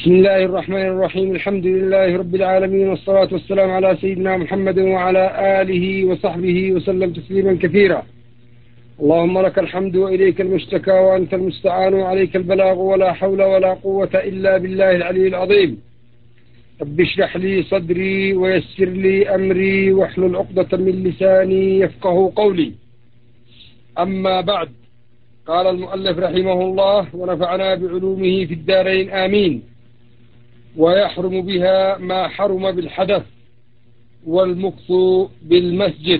بسم الله الرحمن الرحيم. الحمد لله رب العالمين، والصلاة والسلام على سيدنا محمد وعلى آله وصحبه وسلم تسليما كثيرا. اللهم لك الحمد وإليك المشتكى وأنت المستعان وعليك البلاغ، ولا حول ولا قوة إلا بالله العلي العظيم. رب اشرح لي صدري ويسر لي أمري واحلل عقدة من لساني يفقه قولي. أما بعد، قال المؤلف رحمه الله ونفعنا بعلومه في الدارين آمين. ويحرم بها ما حرم بالحدث والمكث بالمسجد.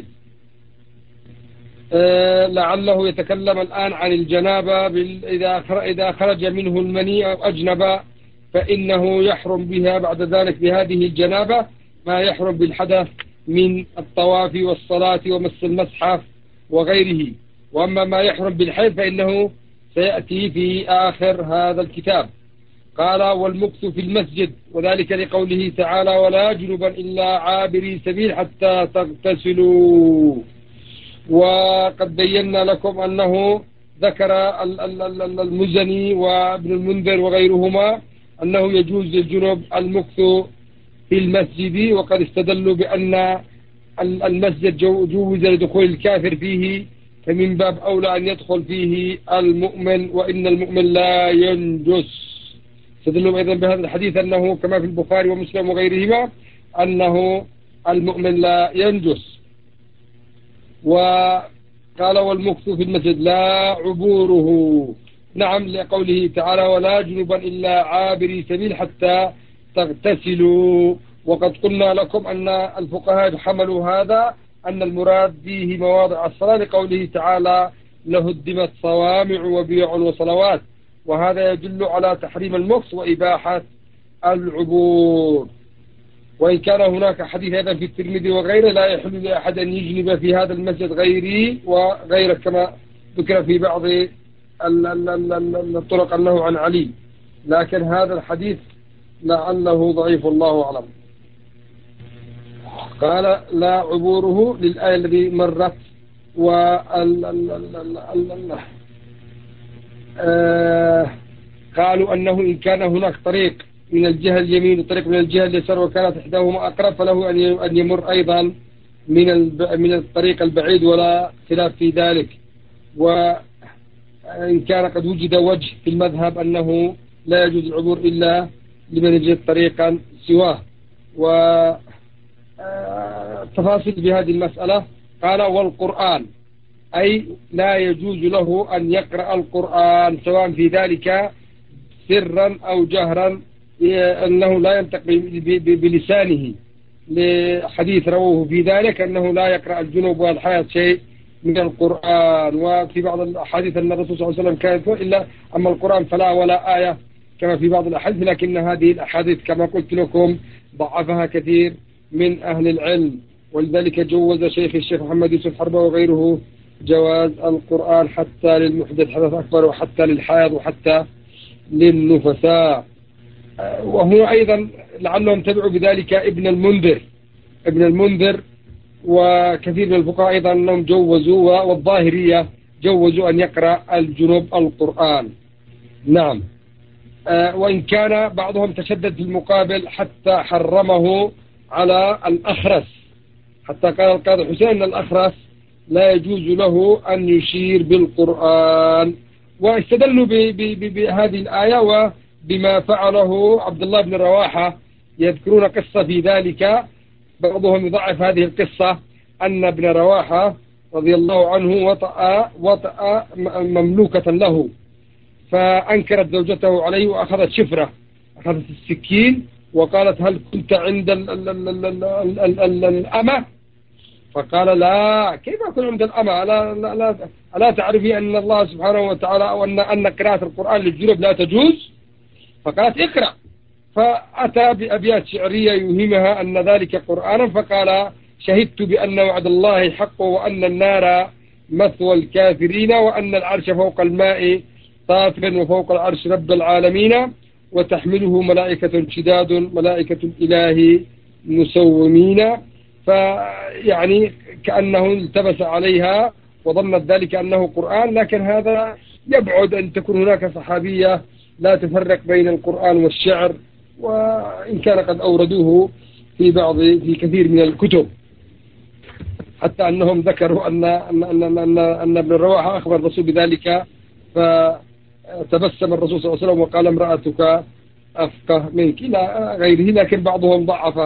لعله يتكلم الآن عن الجنابة. إذا خرج منه المني أو أجنب فإنه يحرم بها بعد ذلك بهذه الجنابة ما يحرم بالحدث من الطواف والصلاة ومس المصحف وغيره. وأما ما يحرم بالحيض فإنه سيأتي في آخر هذا الكتاب. قال والمكث في المسجد، وذلك لقوله تعالى ولا جنبا إلا عابري سبيل حتى تغتسلوا. وقد بينا لكم أنه ذكر المزني وابن المنذر وغيرهما أنه يجوز للجنب المكث في المسجد، وقد استدلوا بأن المسجد جوز لدخول الكافر فيه، فمن باب أولى أن يدخل فيه المؤمن، وإن المؤمن لا ينجس. استدلوا أيضا بهذا الحديث أنه كما في البخاري ومسلم وغيرهما أنه المؤمن لا ينجس. وقال والمكث في المسجد لا عبوره، نعم، لقوله تعالى ولا جنبا إلا عابري سبيل حتى تغتسلوا. وقد قلنا لكم أن الفقهاء حملوا هذا أن المراد به مواضع الصلاة، لقوله تعالى لهدمت صوامع وبيع وصلوات، وهذا يدل على تحريم المكث وإباحة العبور. وإن كان هناك حديث هذا في الترمذي وغيره لا يحل لأحد أن يجنب في هذا المسجد غيري وغيره، كما ذكر في بعض الطرق أنه عن علي، لكن هذا الحديث لعله ضعيف الله أعلم. قال لا عبوره للآية التي مرت. قالوا أنه إن كان هناك طريق من الجهة اليمين وطريق من الجهة اليسار وكانت إحداهما أقرب فله أن يمر أيضا من الطريق البعيد، ولا خلاف في ذلك. وإن كان قد وجد وجه في المذهب أنه لا يجوز العبور إلا لمن يجد طريقا سواه. وتفاصيل بهذه المسألة. قال والقرآن، أي لا يجوز له أن يقرأ القرآن سواء في ذلك سرا أو جهرا، أنه لا ينطق بلسانه، لحديث رواه في ذلك أنه لا يقرأ الجنوب والحياة شيء من القرآن. وفي بعض الأحاديث أن الرسول صلى الله عليه وسلم كان يقول إلا أما القرآن فلا ولا آية كما في بعض الأحاديث، لكن هذه الأحاديث كما قلت لكم ضعفها كثير من أهل العلم، ولذلك جوز الشيخ محمد يوسف حربة وغيره جواز القرآن حتى للمحدث حدث أكبر وحتى للحائض وحتى للنفساء. وهو أيضا لعلهم تبعوا بذلك ابن المنذر وكثير من الفقهاء أيضا أنهم جوزوا، والظاهرية جوزوا أن يقرأ الجنوب القرآن. نعم. وإن كان بعضهم تشدد في المقابل حتى حرمه على الأخرس، حتى قال القاضي حسين أن الأخرس لا يجوز له أن يشير بالقرآن. واستدلوا بهذه الآية وبما فعله عبد الله بن رواحة، يذكرون قصة في ذلك. بعضهم يضعف هذه القصة أن ابن رواحة رضي الله عنه وطأ مملوكة له، فأنكرت زوجته عليه وأخذت شفرة، أخذت السكين وقالت هل كنت عند الأمة؟ فقال لا، كيف أكون عند الأمة؟ ألا تعرفي أن الله سبحانه وتعالى أو أن قراءة القرآن للجنوب لا تجوز؟ فقالت اقرأ، فأتى بأبيات شعرية يوهمها أن ذلك قرآنا، فقال شهدت بأن وعد الله حق وأن النار مثوى الكافرين وأن العرش فوق الماء طاف وفوق العرش رب العالمين وتحمله ملائكة شداد ملائكة الإله مسومين. فيعني كأنه التبس عليها وظنت ذلك أنه قرآن، لكن هذا يبعد أن تكون هناك صحابية لا تفرق بين القرآن والشعر وإن كان قد أوردوه في كثير من الكتب، حتى أنهم ذكروا أن ابن الرواحة أخبر الرسول بذلك، فتبسم الرسول صلى الله عليه وسلم وقال امرأتك أفقه منك إلى غيره، لكن بعضهم ضعف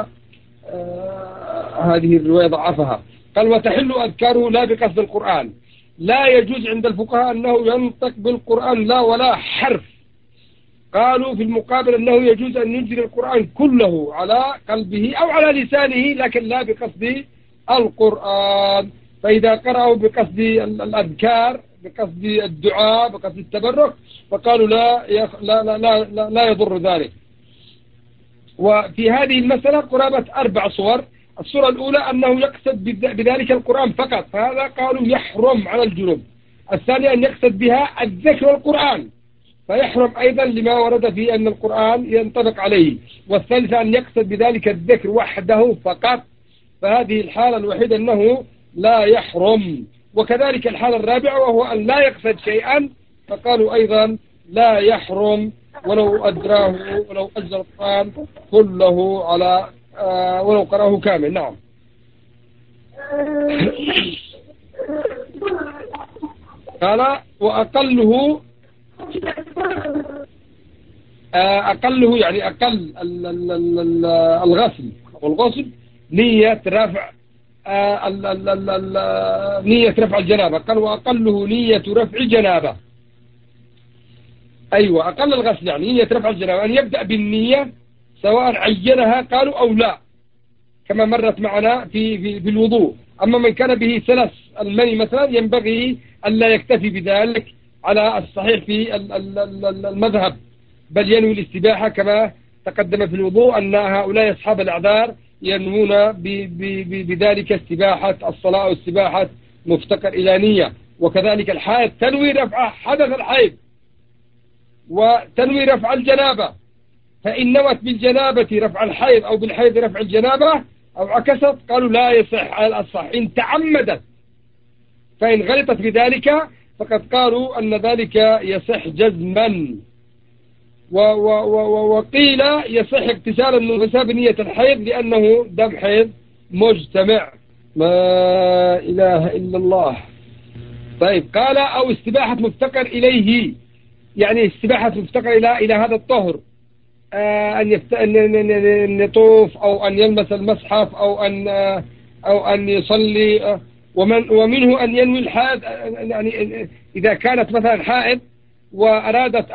هذه الرواية ضعفها. قال وتحل أذكاره لا بقصد القرآن، لا يجوز عند الفقهاء أنه ينطق بالقرآن لا ولا حرف. قالوا في المقابل أنه يجوز أن يجري القرآن كله على قلبه أو على لسانه، لكن لا بقصد القرآن. فإذا قرأوا بقصد الأذكار، بقصد الدعاء، بقصد التبرك، فقالوا لا يضر ذلك. وفي هذه المسألة قرابة 4 صور. الصورة الأولى أنه يقصد بذلك القرآن فقط، فهذا قالوا يحرم على الجنوب. الثانية أن يقصد بها الذكر والقرآن، فيحرم أيضا لما ورد فيه أن القرآن ينطبق عليه. والثالثة أن يقصد بذلك الذكر وحده فقط، فهذه الحالة الوحيدة أنه لا يحرم. وكذلك الحالة الرابعة وهو أن لا يقصد شيئا، فقالوا أيضا لا يحرم ولو أجرى القرآن كله على ولو قرأه كامل. نعم. قال وأقله يعني أقل الغسل والغسل نية رفع نية رفع الجنابة. قال وأقله نية رفع جنابة. أيوة، أقل الغسل يعني نية رفع الجنابة، أن يبدأ بالنية سواء عينها قالوا أو لا، كما مرت معنا في الوضوء. أما من كان به سلس المني مثلا ينبغي أن لا يكتفي بذلك على الصحيح في المذهب، بل ينوي الاستباحة كما تقدم في الوضوء أن هؤلاء أصحاب الأعذار ينوون بذلك استباحة الصلاة أو استباحة مفتقر إلى نية. وكذلك الحائض تنوي رفع حدث الحيض وتنوي رفع الجنابة، فإن نوت بالجنابة رفع الحيض أو بالحيض رفع الجنابة أو عكست قالوا لا يصح على الصح إن تعمدت، فإن غلطت بذلك فقد قالوا أن ذلك يصح جزما. وقيل يصح اغتسالا من حساب نية الحيض لأنه دم حيض مجتمع. ما إله إلا الله. طيب قال أو استباحة مفتقر إليه، يعني استباحة مفتقر إلى هذا الطهر، أن يطوف أو أن يلمس المصحف أو أن يصلي. ومنه أن ينوي الحائض، يعني إذا كانت مثلا حائض وأرادت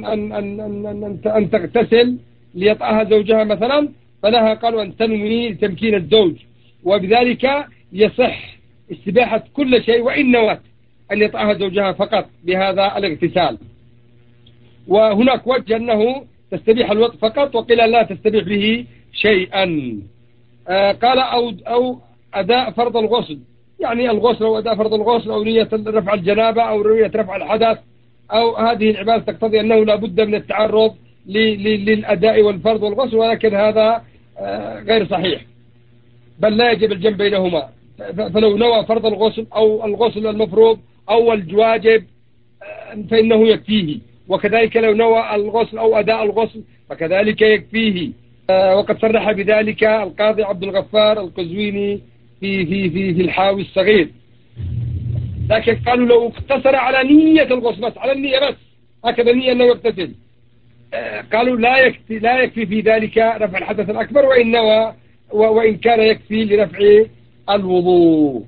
أن تغتسل ليطأها زوجها مثلا، فلها قالوا أن تنوي تمكين الزوج، وبذلك يصح استباحة كل شيء وإن نوت أن يطأها زوجها فقط بهذا الاغتسال. وهناك وجه أنه تستبيح الوضع فقط، وقيل لا تستبيح به شيئا. قال أو أداء فرض الغسل، يعني الغسل أو أداء فرض الغسل أو نية رفع الجنابة أو نية رفع الحدث، أو هذه العبادة تقتضي أنه لا بد من التعرض للأداء والفرض والغسل، ولكن هذا غير صحيح، بل لا يجب الجمع بينهما. فلو نوى فرض الغسل أو الغسل المفروض أو الواجب فإنه يكفيه، وكذلك لو نوى الغسل أو أداء الغسل فكذلك يكفيه. وقد صرح بذلك القاضي عبد الغفار القزويني في الحاوي الصغير. لكن قالوا لو اقتصر على نية الغسل بس، على النية بس، هكذا النية أنه يغتسل، قالوا لا يكفي في ذلك رفع الحدث الأكبر وإن نوى، وإن كان يكفي لرفع الوضوء.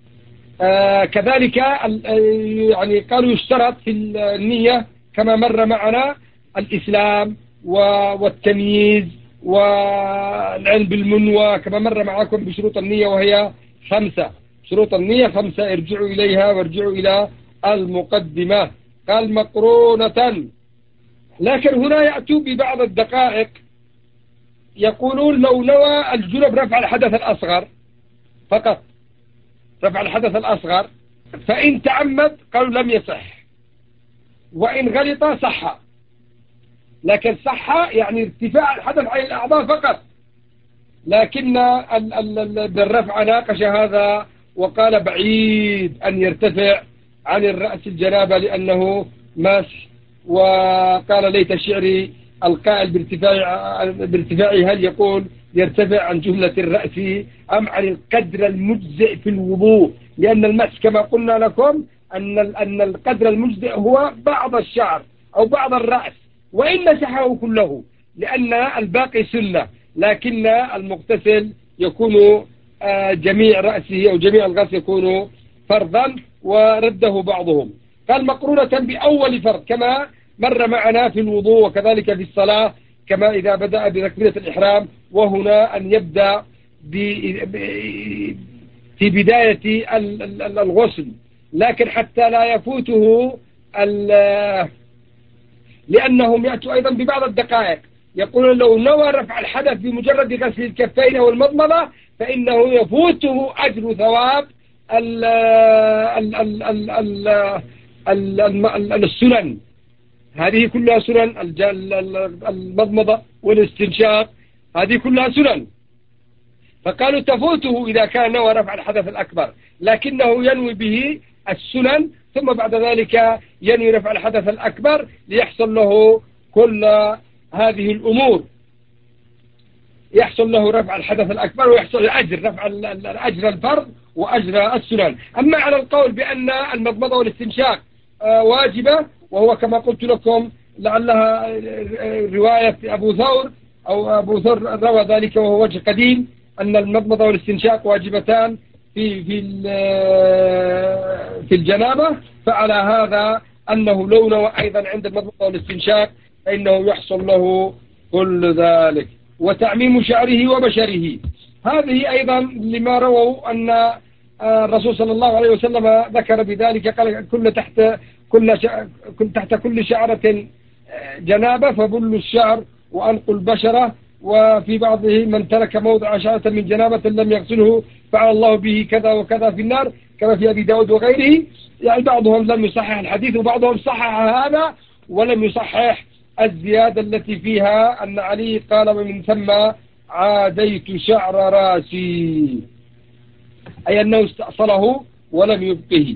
كذلك يعني قالوا يشترط في النية كما مر معنا الإسلام والتمييز والعلم بالمنوى كما مر معكم بشروط النية، وهي 5 شروط النية 5، ارجعوا إليها وارجعوا إلى المقدمة. قال مقرونة، لكن هنا يأتوا ببعض الدقائق، يقولون لو نوى الجنب رفع الحدث الأصغر فقط، رفع الحدث الأصغر، فإن تعمد قالوا لم يصح، وإن غلط صح. لكن صح يعني ارتفاع الحدث عن الأعضاء فقط، لكن بالرفع ناقش هذا وقال بعيد أن يرتفع عن الرأس الجنابة لأنه مس، وقال ليت شعري القائل بارتفاعه هل يقول يرتفع عن جملة الرأس أم عن القدر المجزئ في الوضوء؟ لأن المس كما قلنا لكم أن القدر المجزئ هو بعض الشعر أو بعض الرأس، وإن مسحه كله لأن الباقي سنة، لكن المغتسل يكون جميع رأسه أو جميع الغسل يكون فرضا، ورده بعضهم. قال مقرونة بأول فرض كما مر معنا في الوضوء، وكذلك في الصلاة كما إذا بدأ بتكبيرة الإحرام، وهنا أن يبدأ في بداية الغسل، لكن حتى لا يفوته لأنهم يأتوا أيضا ببعض الدقائق يقولون لو نوى رفع الحدث بمجرد غسل الكفين والمضمضة فإنه يفوته أجر ثواب السنن، هذه كلها سنن، المضمضة والاستنشاق هذه كلها سنن، فقالوا تفوته إذا كان نوى رفع الحدث الأكبر، لكنه ينوي به السنن ثم بعد ذلك ينوي رفع الحدث الأكبر ليحصل له كل هذه الأمور، يحصل له رفع الحدث الأكبر ويحصل الأجر، رفع الأجر الفرض وأجر السنن. أما على القول بأن المضمضة والاستنشاق واجبة، وهو كما قلت لكم لعلها رواية أبو ثور أو أبو ثور روى ذلك وهو وجه قديم، أن المضمضة والاستنشاق واجبتان في الجنابة، فعلى هذا أنه لو نوى أيضا عند المضمضة والاستنشاق فإنه يحصل له كل ذلك. وتعميم شعره وبشره، هذه أيضا لما رووا أن الرسول صلى الله عليه وسلم ذكر بذلك، قال تحت كل شعرة جنابة فبل الشعر وأنقوا البشرة، وفي بعضه من ترك موضع شعرة من جنابة لم يغسله فعل الله به كذا وكذا في النار، كما في أبي داود وغيره. يعني بعضهم لم يصحح الحديث وبعضهم صحح هذا ولم يصحح الزيادة التي فيها أن علي قال ومن ثم عاديت شعر راسي، أي أنه استأصله ولم يبقه.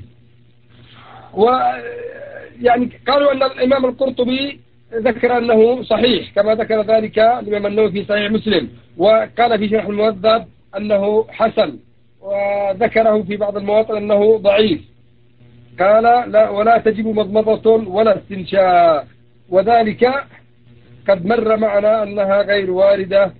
ويعني قالوا أن الإمام القرطبي ذكر أنه صحيح كما ذكر ذلك الإمام النووي في صحيح مسلم، وقال في شرح المهذب أنه حسن، وذكره في بعض المواطن أنه ضعيف. قال لا ولا تجب مضمضة ولا استنشاق، وذلك قد مر معنا أنها غير واردة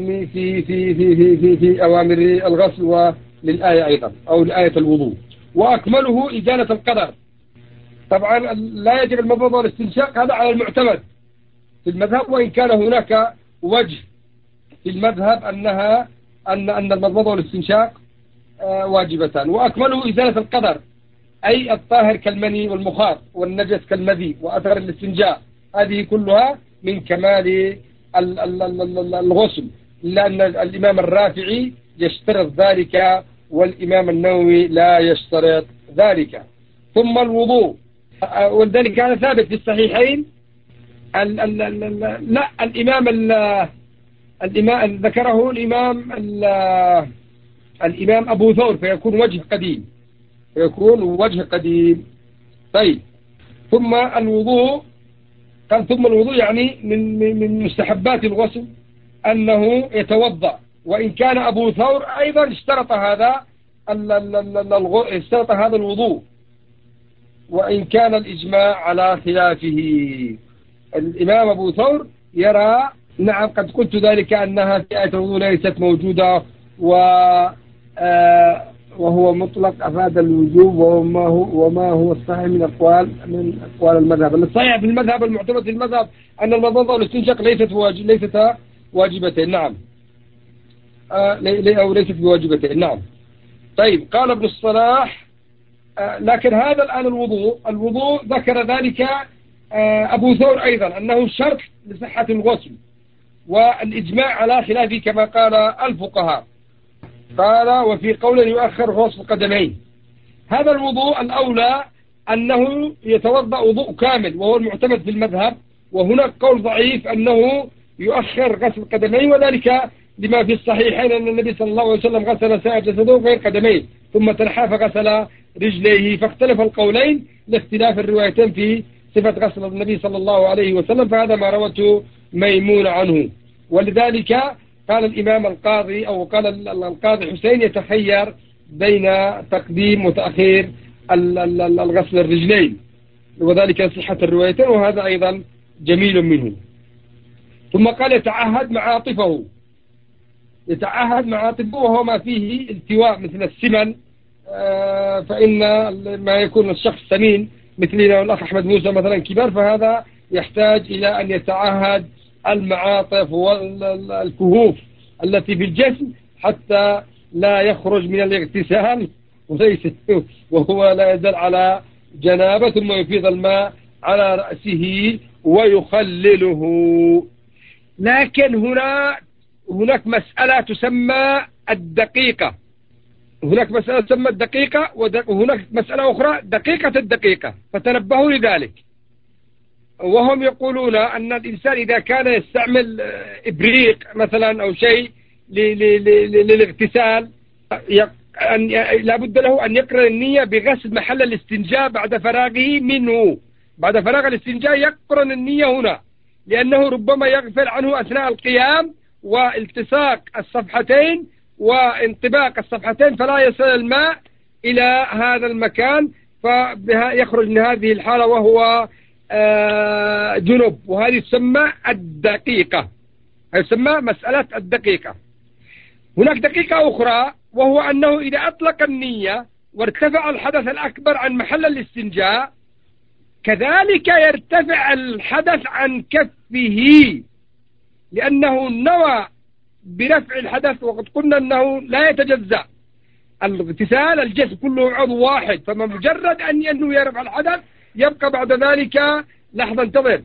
في أوامر الغسل وللآية أيضا أو لآية الوضوء. وأكمله إزالة القدر، طبعا لا يجب المضمضة والاستنشاق، هذا على المعتمد في المذهب، وإن كان هناك وجه في المذهب أن المضمضة والاستنشاق واجبتان. وأكمله إزالة القدر أي الطاهر كالمني والمخاط والنجس كالمذي وأثر الاستنجاء، هذه كلها من كمال الغسل، لأن الإمام الرافعي يشترط ذلك والإمام النووي لا يشترط ذلك. ثم الوضوء، ولذلك هذا ثابت في الصحيحين. لا الإمام ذكره الإمام أبو ثور فيكون وجه قديم. طيب ثم الوضوء، قال ثم الوضوء يعني من مستحبات الغسل أنه يتوضأ، وإن كان أبو ثور أيضا اشترط هذا الوضوء، وإن كان الإجماع على خلافه. الإمام أبو ثور يرى نعم قد قلت ذلك أنها في آية الوضوء ليست موجودة، وهو مطلق أفاد الوجوب، وما هو الصحيح من أقوال المذهب. الصحيح في المذهب المعتمد في المذهب أن المضمضة والاستنشاق ليست واجبتين، نعم أو ليست بواجبتين، نعم. طيب قال ابن الصلاح لكن هذا الآن الوضوء ذكر ذلك أبو ثور أيضا أنه شرط لصحة الغسل، والإجماع على خلافه كما قال الفقهاء. قال وفي قول يؤخر غسل القدمين. هذا الوضوء الأولى أنه يتوضأ وضوء كامل وهو المعتمد في المذهب، وهناك قول ضعيف أنه يؤخر غسل القدمين، وذلك لما في الصحيحين أن النبي صلى الله عليه وسلم غسل سائر جسده غير قدميه ثم تنحى فغسل رجليه، فاختلف القولين لاختلاف الروايتين في صفة غسل النبي صلى الله عليه وسلم، فهذا ما روته ميمون عنه. ولذلك قال الإمام القاضي أو قال القاضي حسين يتخير بين تقديم وتأخير الغسل الرجلين، وذلك صحة الروايتين، وهذا أيضا جميل منه. ثم قال يتعهد معاطفه، يتعهد معاطفه وهو ما فيه التواء مثل السمن، فإن ما يكون الشخص سمين مثلنا والأخ أحمد موسى مثلا كبار، فهذا يحتاج إلى أن يتعهد المعاطف والكهوف التي في الجسم حتى لا يخرج من الاغتسال وهو لا يزال على جنابة، ثم يفيض الماء على رأسه ويخلله. لكن هناك مسألة تسمى الدقيقة، هناك مسألة تسمى الدقيقة، وهناك مسألة أخرى دقيقة الدقيقة، فتنبهوا لذلك. وهم يقولون أن الإنسان إذا كان يستعمل إبريق مثلا أو شيء للاغتسال لا بد له أن يقرن النية بغسل محل الاستنجاء بعد فراغه منه، بعد فراغ الاستنجاء يقرن النية هنا، لأنه ربما يغفل عنه أثناء القيام والتصاق الصفحتين وانطباق الصفحتين، فلا يصل الماء إلى هذا المكان، فيخرج من هذه الحالة وهو جنب، وهذه تسمى الدقيقة، هذه تسمى مسألة الدقيقة. هناك دقيقة أخرى، وهو أنه إذا أطلق النية وارتفع الحدث الأكبر عن محل الاستنجاء، كذلك يرتفع الحدث عن كفه، لأنه نوى برفع الحدث، وقد قلنا أنه لا يتجزأ الاغتسال، الجسم كله عضو واحد، فمجرد أن ينوي رفع الحدث يبقى بعد ذلك لحظة انتظر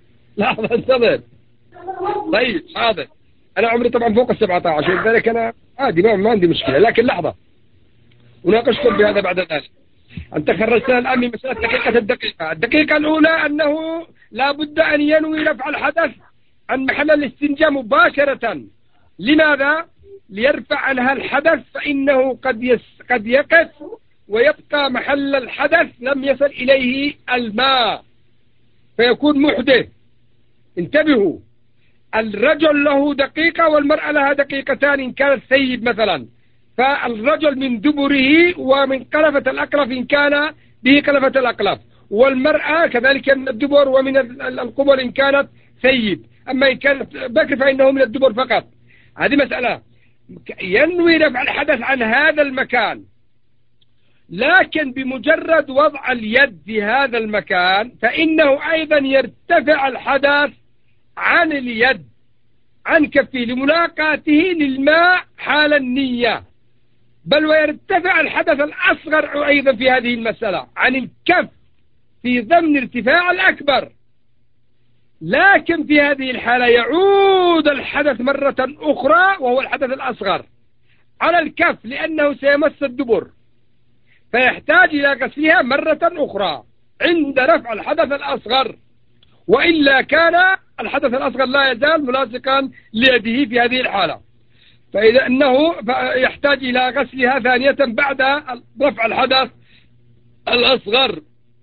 طيب حاضر، أنا عمري طبعا فوق 17، لذلك أنا عادي ما عندي مشكلة، لكن لحظة وناقشكم بهذا بعد ذلك. أنت خرجتنا الآن من مسألة دقيقة الدقيقة. الدقيقة الأولى أنه لا بد أن ينوي رفع الحدث عن محل الاستنجاء مباشرة. لماذا؟ ليرفع عنها الحدث، فإنه قد يقف ويبقى محل الحدث لم يصل إليه الماء فيكون محدث. انتبهوا، الرجل له دقيقة والمرأة لها دقيقتان إن كانت ثيب مثلا، فالرجل من دبره ومن قلفة الأقلف إن كان به قلفة الأقلف، والمرأة كذلك من الدبر ومن القبل إن كانت ثيب، أما إن كانت بكر فإنه من الدبر فقط. هذه مسألة. ينوي رفع الحدث عن هذا المكان، لكن بمجرد وضع اليد في هذا المكان فإنه أيضا يرتفع الحدث عن اليد عن كفه لملاقاته للماء حال النية، بل ويرتفع الحدث الأصغر أيضا في هذه المسألة عن الكف في ضمن ارتفاع الأكبر. لكن في هذه الحالة يعود الحدث مرة أخرى وهو الحدث الأصغر على الكف، لأنه سيمس الدبر، فيحتاج إلى غسلها مرة أخرى عند رفع الحدث الأصغر، وإلا كان الحدث الأصغر لا يزال ملاصقا ليده في هذه الحالة، فإذا أنه يحتاج إلى غسلها ثانية بعد رفع الحدث الأصغر.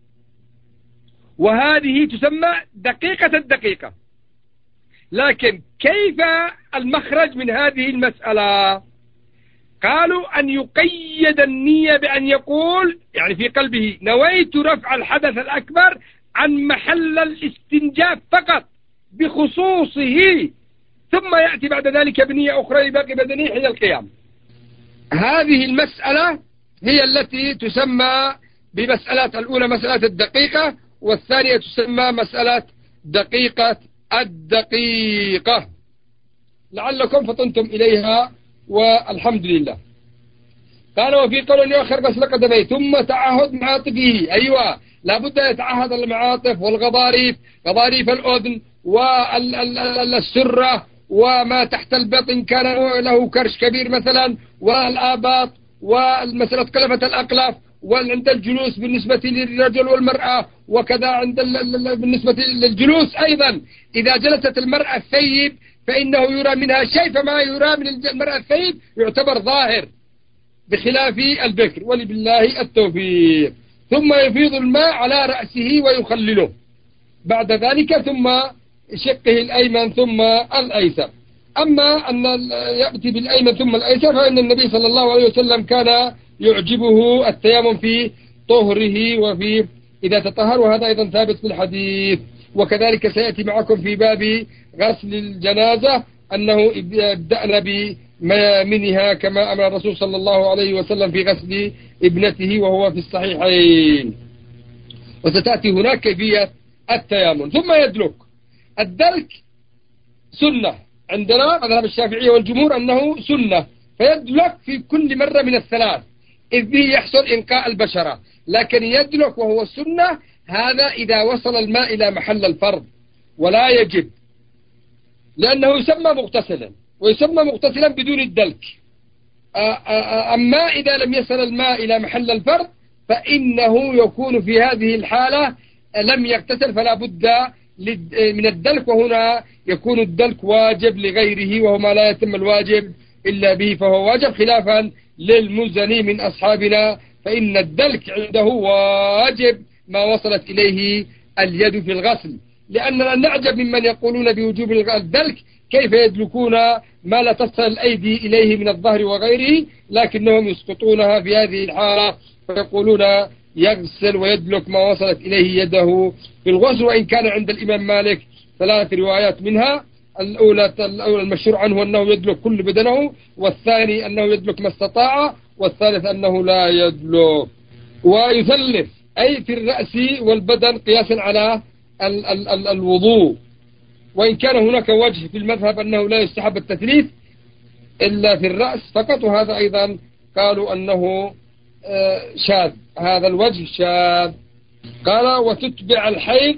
وهذه تسمى دقيقة الدقيقة. لكن كيف المخرج من هذه المسألة؟ قالوا أن يقيد النية بأن يقول يعني في قلبه نويت رفع الحدث الأكبر عن محل الاستنجاء فقط بخصوصه، ثم يأتي بعد ذلك بنية أخرى لباقي بدنه حين القيام. هذه المسألة هي التي تسمى بمسألة الأولى مسألة الدقيقة، والثانية تسمى مسألة دقيقة الدقيقة. لعلكم فطنتم إليها والحمد لله. قال وفي قول يؤخر غسل قدميه ثم تعهد معاطفه. أيوة، لابد يتعهد المعاطف والغضاريف، غضاريف الأذن والسرة وما تحت البطن كان له كرش كبير مثلا، والآباط، والمسألة قلفة الأقلاف، وعند الجلوس بالنسبة للرجل والمرأة، وكذا عند بالنسبة للجلوس أيضا. إذا جلست المرأة الثيب فإنه يرى منها شيء، فما يرى من المرأة الثيب يعتبر ظاهر بخلاف البكر، ولبالله التوفيق. ثم يفيض الماء على رأسه ويخلله بعد ذلك، ثم شقه الأيمن ثم الأيسر. أما أن يأتي بالأيمن ثم الأيسر فإن النبي صلى الله عليه وسلم كان يعجبه التيمم في طهره وفي إذا تطهر، وهذا أيضا ثابت في الحديث. وكذلك سيأتي معكم في باب غسل الجنازة أنه يبدأنا بميامنها كما أمر الرسول صلى الله عليه وسلم في غسل ابنته وهو في الصحيحين. وستأتي هناك كيفية التيامن. ثم يدلك. الدلك سنة عندنا مذهب الشافعية والجمهور أنه سنة، فيدلك في كل مرة من الثلاث إذ به يحصل إنقاء البشرة، لكن يدلك وهو السنة هذا إذا وصل الماء إلى محل الفرض، ولا يجب لأنه يسمى مغتسلا، ويسمى مغتسلا بدون الدلك. أما إذا لم يصل الماء إلى محل الفرض فإنه يكون في هذه الحالة لم يغتسل، فلا بد من الدلك، وهنا يكون الدلك واجب لغيره، وهو ما لا يتم الواجب إلا به فهو واجب، خلافا للمزني من أصحابنا فإن الدلك عنده واجب ما وصلت إليه اليد في الغسل. لأننا نعجب ممن يقولون بوجوب الدلك، كيف يدلكون ما لا تصل الأيدي إليه من الظهر وغيره، لكنهم يسقطونها في هذه الحالة فيقولون يغسل ويدلك ما وصلت إليه يده في الغسل. وإن كان عند الإمام مالك ثلاث روايات منها، الأولى المشهور عنه أنه يدلك كل بدنه، والثاني أنه يدلك ما استطاع، والثالث أنه لا يدلك. ويثلث أي في الرأس والبدن قياسا على الوضوء، وإن كان هناك وجه في المذهب أنه لا يستحب التثليث إلا في الرأس فقط، وهذا أيضا قالوا أنه شاذ، هذا الوجه شاذ. قال وتتبع الحيض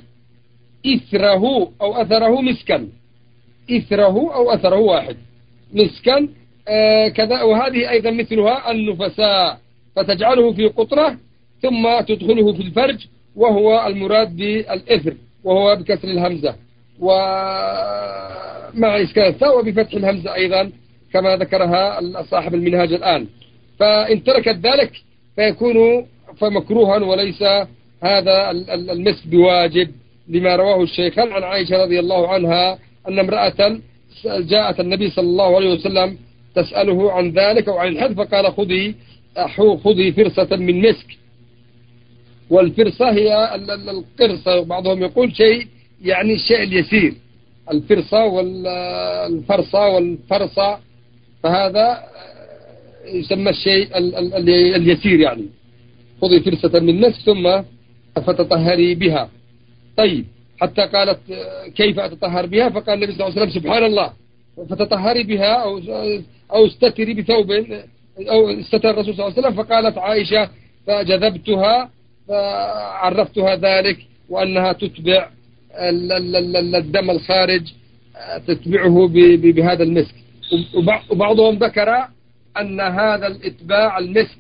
إثره أو أثره مسكا، إثره أو أثره واحد مسكا كذا. وهذه أيضا مثلها النفساء، فتجعله في قطرة ثم تدخله في الفرج، وهو المراد بالإثر، وهو بكسر الهمزة ومع إسكان الثاء وبفتح الهمزة أيضا كما ذكرها صاحب المنهاج الآن. فإن تركت ذلك فيكون فمكروها، وليس هذا المسك بواجب، لما رواه الشيخان عن عائشة رضي الله عنها أن امرأة جاءت النبي صلى الله عليه وسلم تسأله عن ذلك أو عن الحد، فقال خذي فرصة من مسك. والفرصة هي القرصة، بعضهم يقول شيء يعني الشيء اليسير، الفرصة والفرصة والفرصة، فهذا يسمى الشيء اليسير يعني. خذي فرصة من مسك ثم فتطهري بها. طيب حتى قالت كيف أتطهر بها؟ فقال النبي صلى الله عليه وسلم سبحان الله، فتطهري بها أو استتري بثوب، أو استتر الرسول صلى الله عليه وسلم. فقالت عائشة فجذبتها فعرفتها ذلك، وأنها تتبع الدم الخارج تتبعه بهذا المسك. وبعضهم ذكر أن هذا الاتباع المسك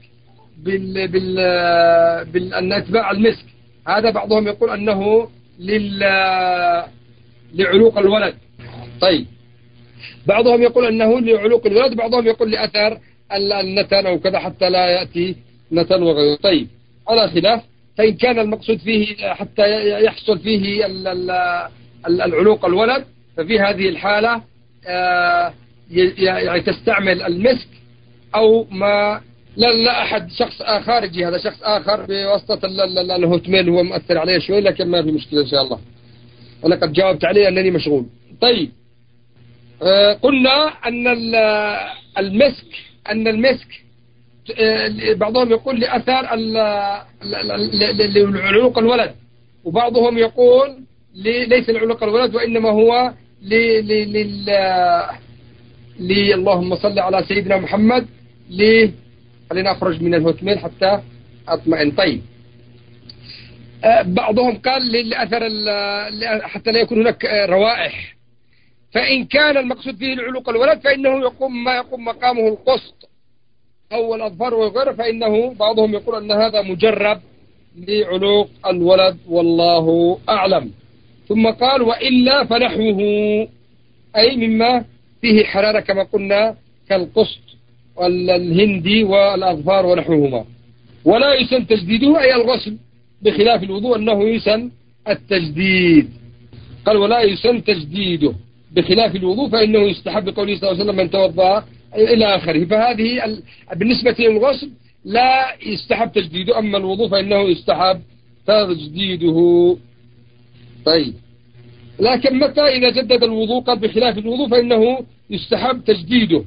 أن اتباع المسك هذا بعضهم يقول أنه لعلوق الولد. طيب بعضهم يقول أنه لعلوق الولد، بعضهم يقول لأثر النتن أو كذا حتى لا يأتي نتن وغيره. طيب على خلاف، فإن كان المقصود فيه حتى يحصل فيه العلوق الولد، ففي هذه الحالة يعني تستعمل المسك أو ما لا أحد شخص خارجي، هذا شخص آخر بواسطة الهوتميل هو مؤثر عليه شوي، لكن ما في مشكلة إن شاء الله، أنا قد جاوبت عليه أنني مشغول. طيب قلنا أن المسك بعضهم يقول لأثار لعلوق الولد، وبعضهم يقول ليس لعلوق الولد وإنما هو اللهم صل على سيدنا محمد خلينا أخرج من الهوتميل حتى أطمئن. طيب بعضهم قال لأثر حتى لا يكون هناك روائح، فإن كان المقصود فيه العلوق الولد فإنه يقوم مقامه القسط أو الأظفار وغيره، فإنه بعضهم يقول أن هذا مجرب لعلوق الولد والله أعلم. ثم قال وإلا فنحوه، أي مما فيه حرارة كما قلنا كالقسط والهندي والأظفار ونحوهما. ولا يسن تجديده أي الغسل، بخلاف الوضوء أنه يسن التجديد. قال ولا يسن تجديده بخلاف الوضوء فإنه يستحب بقوله صلى الله عليه وسلم من توضأ إلى آخره. فهذه بالنسبة للغسل لا يستحب تجديده، أما الوضوء فإنه يستحب تجديده. طيب، لكن متى إذا جدد الوضوء؟ قال بخلاف الوضوء فإنه يستحب تجديده.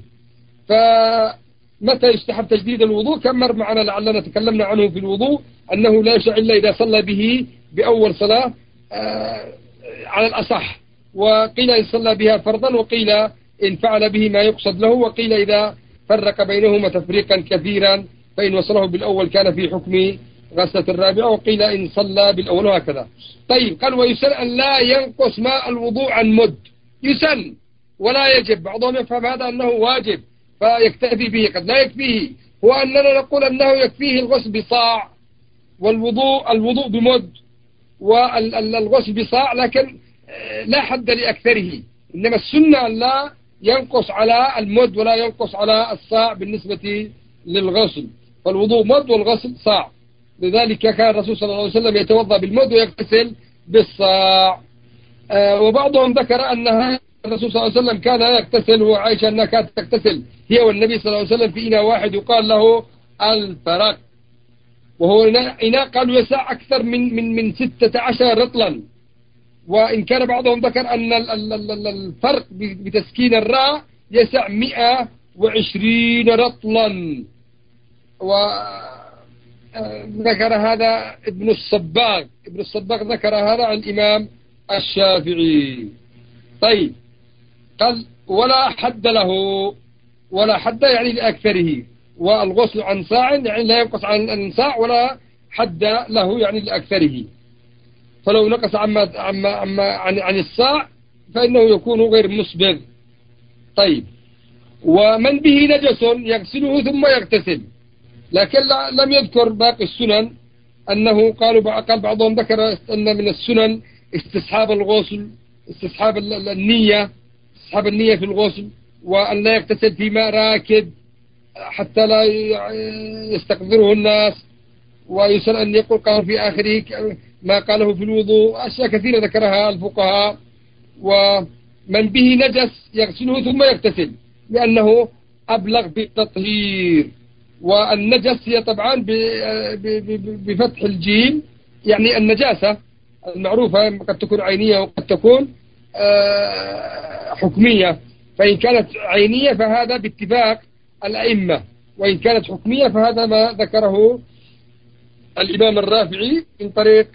فمتى يستحب تجديد الوضوء؟ كم مر معنا لعلنا تكلمنا عنه في الوضوء أنه لا يشرع إلا إذا صلى به بأول صلاة على الأصح، وقيل إن صلى بها فرضا، وقيل إن فعل به ما يقصد له، وقيل إذا فرق بينهما تفريقا كثيرا فإن وصله بالأول كان في حكم غسلة الرابعة، وقيل إن صلى بالأول، وهكذا. طيب، قال ويسن أن لا ينقص ماء الوضوء عن مد. يسن ولا يجب. بعضهم يفهم هذا أنه واجب فيكتفي به، قد لا يكفيه. هو أننا نقول أنه يكفيه الغسل بصاع، والوضوء بمد، والغسل بصاع، لكن لا حد لأكثره. إنما السنة أن لا ينقص على المد ولا ينقص على الصاع بالنسبة للغسل، فالوضوء مد والغسل صاع. لذلك كان الرسول صلى الله عليه وسلم يتوضأ بالمد ويغتسل بالصاع. وبعضهم ذكر أنها الرسول صلى الله عليه وسلم كان يغتسل، وعائشة أنها كانت تغتسل هي والنبي صلى الله عليه وسلم في إناء واحد يقال له الفرق، وهو إناء قالوا يسع أكثر من 16 رطلا. وإن كان بعضهم ذكر أن الفرق بتسكين الراء يسع 120 رطلا، وذكر هذا ابن الصباغ ذكر هذا عن الإمام الشافعي. طيب، قال ولا حد له، ولا حد يعني لأكثره، والغسل عن صاع يعني لا ينقص عن صاع، ولا حد له يعني لأكثره. فلو نقص عن الصاع فإنه يكون غير مسبغ. طيب، ومن به نجس يغسله ثم يغتسل، لكن لم يذكر باقي السنن. أنه قال بعضهم ذكر أن من السنن استصحاب الغسل، استصحاب النية في الغسل، وأن لا يغتسل في ماء راكد حتى لا يستقذره الناس، ويسأل أن يقول قال في آخره ما قاله في الوضوء. أشياء كثيرة ذكرها الفقهاء. ومن به نجس يغسله ثم يغتسل لأنه أبلغ بالتطهير. والنجس هي طبعا بفتح الجيم، يعني النجاسة المعروفة قد تكون عينية وقد تكون حكمية. فإن كانت عينية فهذا باتفاق الأئمة، وإن كانت حكمية فهذا ما ذكره الإمام الرافعي من طريق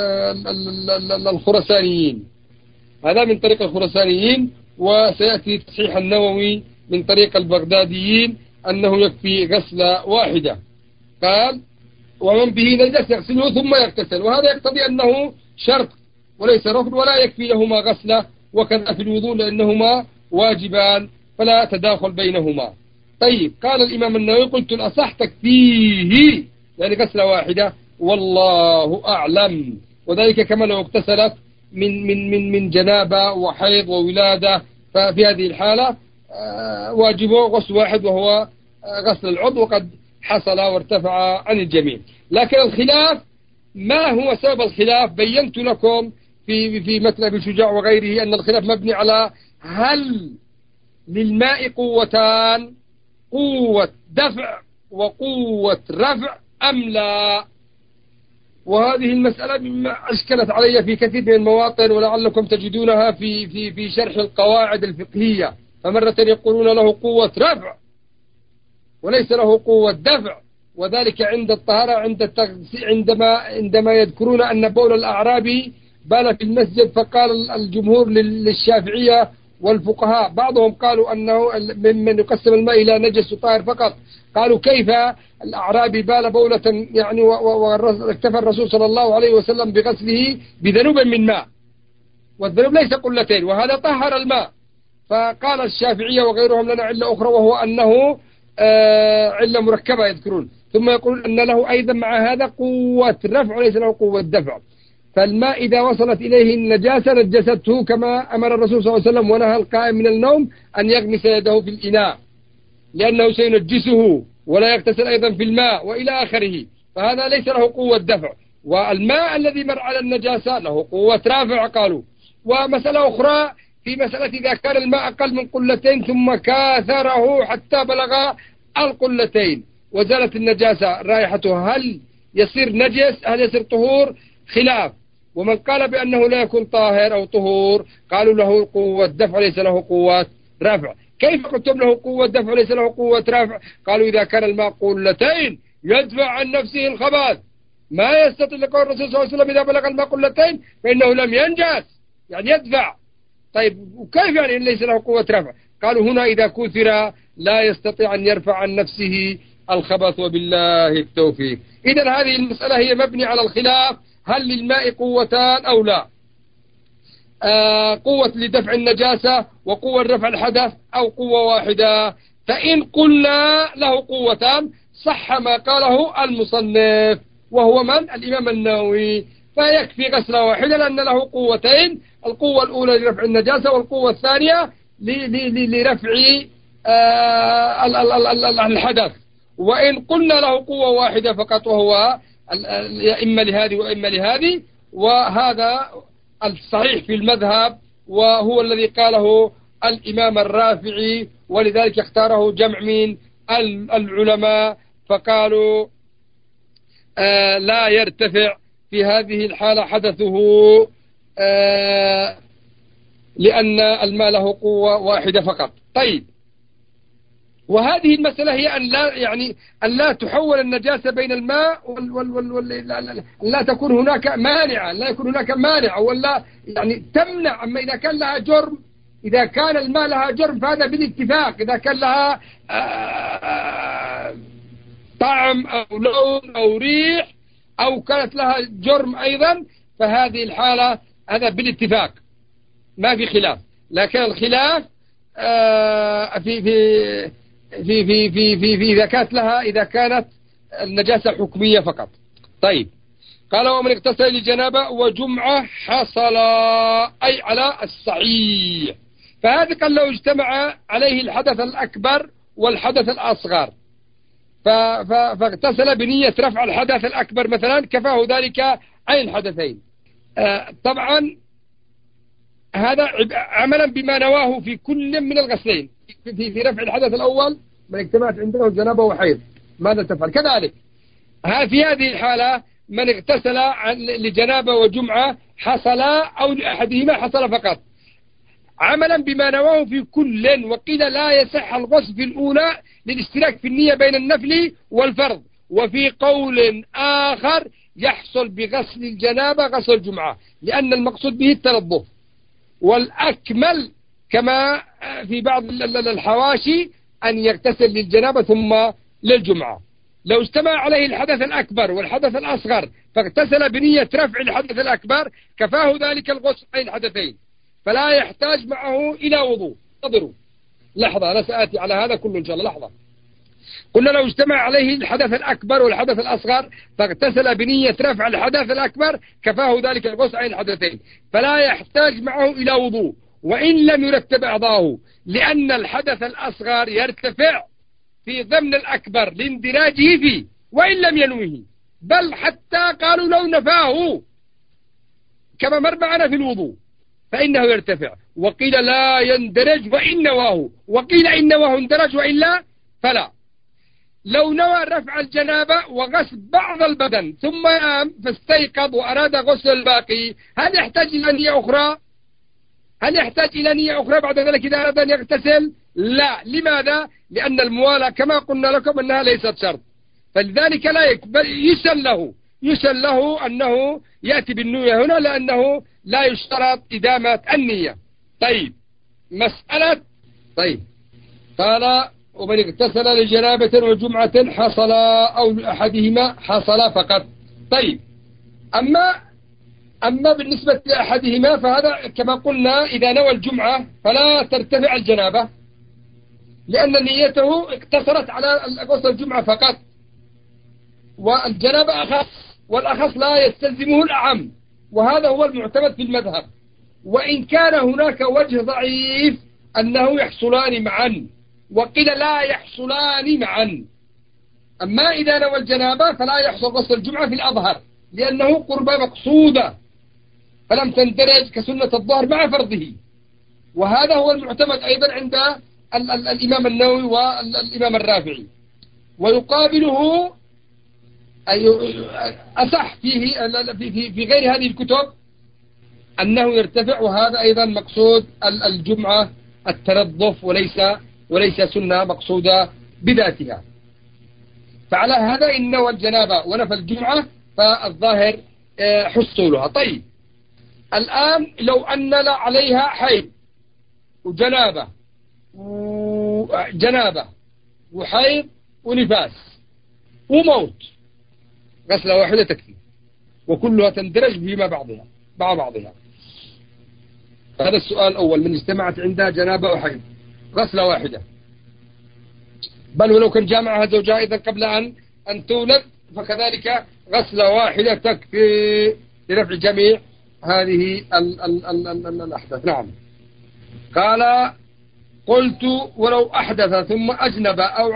الخرسانيين. هذا من طريق الخرسانيين، وسيأتي تصحيح النووي من طريق البغداديين أنه يكفي غسلة واحدة. قال ومن به نجس يغسله ثم يغتسل، وهذا يقتضي أنه شرط وليس ركن، ولا يكفي لهما غسلة، وكذا في الوضوء لأنهما واجبان فلا تداخل بينهما. طيب، قال الإمام النووي قلت الأصح تكفيه يعني غسلة واحدة والله أعلم، وذلك كما لو اغتسلت من جنابة وحيض وولادة، ففي هذه الحالة واجبه غسل واحد وهو غسل العضو، وقد حصل وارتفع عن الجميع. لكن الخلاف، ما هو سبب الخلاف؟ بينت لكم في متن أبي شجاع وغيره أن الخلاف مبني على هل للماء قوتان، قوة دفع وقوة رفع أم لا؟ وهذه المسألة مما أشكلت علي في كثير من المواطن، ولعلكم تجدونها في شرح القواعد الفقهية. فمرة يقولون له قوة رفع وليس له قوة دفع، وذلك عند الطهارة عندما يذكرون أن بول الأعرابي بال في المسجد، فقال الجمهور للشافعية والفقهاء بعضهم قالوا أنه ممن يقسم الماء إلى نجس وطاهر فقط. قالوا كيف الأعرابي بال بولة يعني واكتفى الرسول صلى الله عليه وسلم بغسله بذنوب من ماء، والذنوب ليس قلتين، وهذا طهر الماء. فقال الشافعية وغيرهم لنا علة أخرى، وهو أنه علة مركبة يذكرون، ثم يقولون أن له أيضا مع هذا قوة رفع وليس له قوة دفع. فالماء إذا وصلت إليه النجاسة نجسته، كما أمر الرسول صلى الله عليه وسلم ونهى القائم من النوم أن يغمس يده في الإناء لأنه سينجسه، ولا يغتسل أيضا في الماء وإلى آخره. فهذا ليس له قوة دفع. والماء الذي مر على النجاسة له قوة رافع قالوا، ومسألة أخرى في مسألة إذا كان الماء أقل من قلتين ثم كاثره حتى بلغ القلتين وزالت النجاسة رائحته، هل يصير نجس؟ هل يصير طهور؟ خلاف. ومن قال بأنه لا يكون طاهر أو طهور قالوا له قوة دفع ليس له قوة رفع. كيف قلتم له قوة دفع ليس له قوة رفع؟ قالوا إذا كان الماء قلتين يدفع عن نفسه الخبث، ما يستطيع لقول الرسول صلى الله عليه وسلم إذا بلغ الماء قلتين فإنه لم ينجس، يعني يدفع. طيب وكيف يعني ليس له قوة رفع؟ قالوا هنا إذا كثر لا يستطيع أن يرفع عن نفسه الخبث، وبالله التوفيق. إذا هذه المسألة هي مبني على الخلاف، هل للماء قوتان أو لا؟ قوة لدفع النجاسة وقوة لرفع الحدث أو قوة واحدة. فإن قلنا له قوتان صح ما قاله المصنف وهو من؟ الإمام النووي، فيكفي غسلة واحدة لأن له قوتين، القوة الأولى لرفع النجاسة والقوة الثانية لرفع الحدث. وإن قلنا له قوة واحدة فقط وهو إما لهذه وإما لهذه، وهذا الصحيح في المذهب وهو الذي قاله الإمام الرافعي، ولذلك اختاره جمع من العلماء فقالوا لا يرتفع في هذه الحالة حدثه لأن الماء له قوة واحدة فقط. طيب، وهذه المسألة هي أن لا تحول النجاسة بين الماء لا تكون هناك مانعة، لا يكون هناك مانع ولا يعني تمنع. أما إذا كان لها جرم، إذا كان الماء لها جرم فهذا بالاتفاق، إذا كان لها طعم أو لون أو ريح أو كانت لها جرم أيضا فهذه الحالة هذا بالاتفاق ما في خلاف. لكن الخلاف في إذا كانت النجاسة حكمية فقط. طيب، قال ومن اغتسل لجنابة وجمعة حصل، أي على الصحيح. فهذا قال لو اجتمع عليه الحدث الأكبر والحدث الأصغر فاغتسل بنية رفع الحدث الأكبر مثلا كفاه ذلك عن الحدثين. طبعا هذا عملا بما نواه في كل من الغسلين. في رفع الحدث الأول من اجتمعت عنده جنابة وحيض ماذا تفعل؟ كذلك في هذه الحالة من اغتسل لجنابة وجمعة حصل أو لأحدهما حصل فقط عملا بما نواه في كل. وقيل لا يصح الغسل في الأولى للاشتراك في النية بين النفل والفرض. وفي قول آخر يحصل بغسل الجنابة غسل الجمعة لأن المقصود به التنظف. والأكمل كما في بعض الحواشي أن يغتسل للجنابة ثم للجمعة. لو اجتمع عليه الحدث الأكبر والحدث الأصغر فاغتسل بنية رفع الحدث الأكبر كفاه ذلك الغسل عن الحدثين فلا يحتاج معه إلى وضوء. انتظروا لحظة، أنا سآتي على هذا كله إن شاء الله. لحظة. قلنا لو اجتمع عليه الحدث الأكبر والحدث الأصغر فاغتسل بنية رفع الحدث الأكبر كفاه ذلك الغسل عن الحدثين فلا يحتاج معه إلى وضوء وإن لم يرتب أعضاؤه، لأن الحدث الأصغر يرتفع في ضمن الأكبر لاندراجه فيه وإن لم ينوه، بل حتى قالوا لو نفاه كما مر معنا في الوضوء فإنه يرتفع. وقيل لا يندرج وإن نواه، وقيل إن نواه اندرج وإلا فلا. لو نوى رفع الجنابة وغسل بعض البدن ثم نام فاستيقظ وأراد غسل الباقي هل يحتاج إلى نية أخرى؟ هل يحتاج إلى نية أخرى بعد ذلك إذا أراد أن يغتسل؟ لا. لماذا؟ لأن الموالاة كما قلنا لكم أنها ليست شرط، فلذلك لا يقبل. يسأل له أنه يأتي بالنية هنا لأنه لا يشترط إدامة النية. طيب، مسألة. طيب، قال ومن اغتسل لجنابة وجمعة حصل أو أحدهما حصل فقط. طيب، أما بالنسبة لأحدهما فهذا كما قلنا إذا نوى الجمعة فلا ترتفع الجنابة لأن نيته اقتصرت على غسل الجمعة فقط، والجنابة أخص، والأخص لا يستلزمه الأعم، وهذا هو المعتمد في المذهب. وإن كان هناك وجه ضعيف أنه يحصلان معا، وقيل لا يحصلان معا. أما إذا نوى الجنابة فلا يحصل غسل الجمعة في الأظهر لأنه قربة مقصودة، فلم تندرج كسنة الظهر مع فرضه. وهذا هو المعتمد أيضا عند الإمام النووي والإمام الرافعي. ويقابله أي أصح فيه في غير هذه الكتب أنه يرتفع، وهذا أيضا مقصود الجمعة التنظف وليس سنة مقصودة بذاتها. فعلى هذا إن نوى الجنابة ونفى الجمعة فالظاهر حصولها. طيب الآن لو أن عليها حيض جنابة وحيض ونفاس وموت، غسلة واحدة تكفي، وكلها تندرج فيما بعضها مع بعضها. هذا السؤال الأول: من اجتمعت عندها جنابة وحيض غسلة واحدة، بل ولو كان جامعها زوجها أيضا قبل أن تولد فكذلك غسلة واحدة تكفي لرفع جميع هذه الأحداث. نعم. قال: قلت: ولو أحدث ثم أجنب أو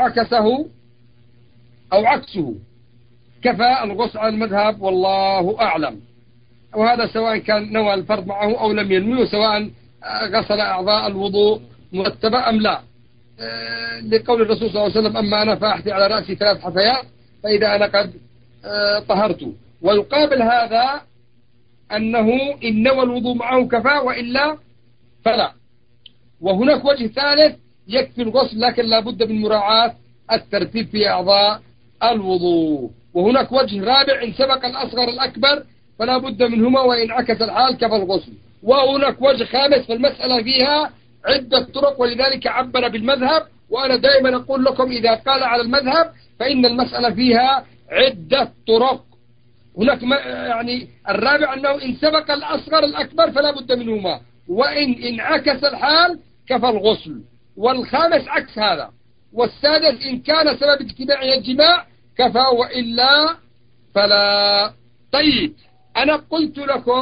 عكسه كفى الغسل على المذهب والله أعلم. وهذا سواء كان نوى الفرض معه أو لم ينوي، وسواء غسل أعضاء الوضوء مرتبة أم لا، لقول الرسول صلى الله عليه وسلم: أما أنا فأحثي على رأسي 3 حثيات فإذا أنا قد طهرت. ويقابل هذا أنه إن نوى الوضوء معه كفى وإلا فلا. وهناك وجه ثالث: يكفي الغسل لكن لا بد من مراعاة الترتيب في أعضاء الوضوء. وهناك وجه رابع: إن سبق الأصغر الأكبر فلا بد منهما وإن عكس الحال كفى الغسل. وهناك وجه خامس، فالمسألة فيها عدة طرق، ولذلك عبر بالمذهب. وأنا دائما أقول لكم إذا قال على المذهب فإن المسألة فيها عدة طرق. هناك يعني الرابع أنه إن سبق الأصغر الأكبر فلا بد منهما، وإن عكس الحال كفى الغسل. والخامس عكس هذا. والسادس: إن كان سبب اجتماعها الجماع كفى وإلا فلا. طيب أنا قلت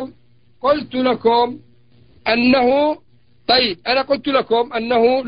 لكم أنه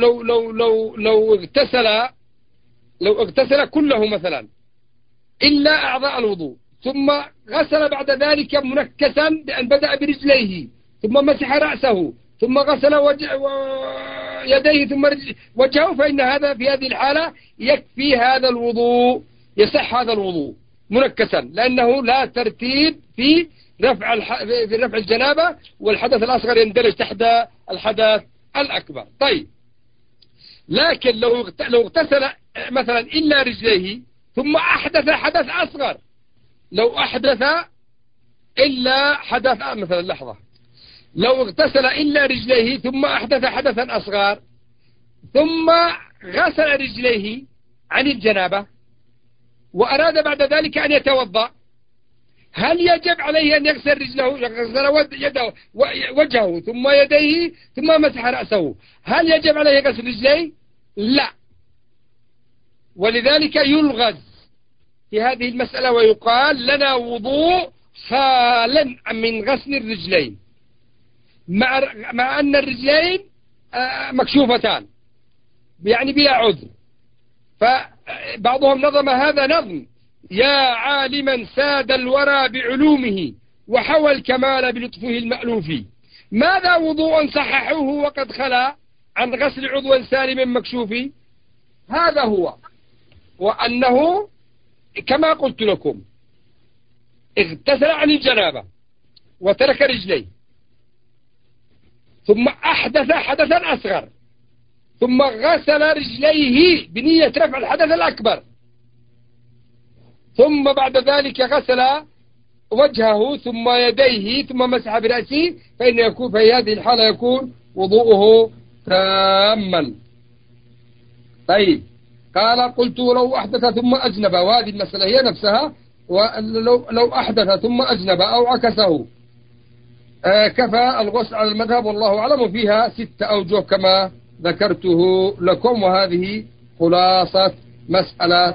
لو اغتسل كله مثلا إلا أعضاء الوضوء، ثم غسل بعد ذلك منكسا بأن بدأ برجليه ثم مسح رأسه ثم غسل يديه ثم وجهه، فإن هذا في هذه الحالة يكفي هذا الوضوء، يصح هذا الوضوء منكسا، لأنه لا ترتيب في رفع الجنابة، والحدث الأصغر يندرج تحت الحدث الأكبر. طيب لكن لو اغتسل مثلا إلا رجليه ثم أحدث حدث أصغر، لو أحدث إلا حدث مثلا لحظة، لو اغتسل إلا رجليه ثم أحدث حدثا أصغر ثم غسل رجليه عن الجنابة وأراد بعد ذلك أن يتوضأ، هل يجب عليه أن يغسل رجله، يغسل يده وجهه ثم يديه ثم مسح رأسه؟ هل يجب عليه غسل رجليه؟ لا. ولذلك يلغز في هذه المسألة ويقال لنا وضوء خالا من غسل الرجلين، مع أن الرجلين مكشوفتان يعني بلا عذر. فبعضهم نظم هذا نظم: يا عالما ساد الورى بعلومه وحوى الكمال بلطفه المألوف، ماذا وضوء صححوه وقد خلا عن غسل عضو سالم مكشوف. هذا هو، وأنه كما قلت لكم اغتسل عن الجنابة وترك رجليه ثم أحدث حدثا أصغر ثم غسل رجليه بنية رفع الحدث الأكبر، ثم بعد ذلك غسل وجهه ثم يديه ثم مسح برأسه، في هذه الحالة يكون وضوءه تاما. طيب قال: قلت لو أحدث ثم أجنب، وهذه المسألة هي نفسها، ولو أحدث ثم أجنب أو عكسه كفى الغسل على المذهب والله أعلم. فيها 6 أوجه كما ذكرته لكم، وهذه خلاصة مسألة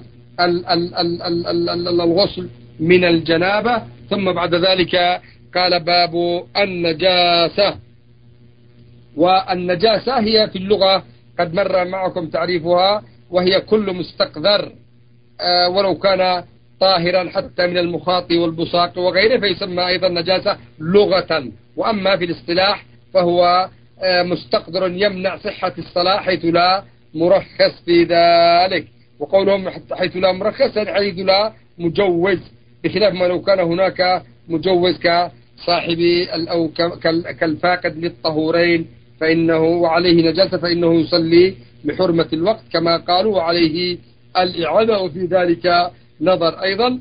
الغسل من الجنابة. ثم بعد ذلك قال: باب النجاسة. والنجاسة هي في اللغة قد مر معكم تعريفها، وهي كل مستقذر ولو كان طاهرا حتى من المخاط والبصاق وغيره، فيسمى أيضا نجاسة لغة. وأما في الاصطلاح فهو مستقدر يمنع صحة الصلاة حيث لا مرخص في ذلك. وقولهم حيث لا مرخص حيث لا مجوز، بخلاف ما لو كان هناك مجوز كصاحب أو كالفاقد للطهورين فإنه وعليه نجاسة فإنه يصلي بحرمة الوقت كما قالوا، وعليه الإعادة. وفي ذلك نظر أيضا.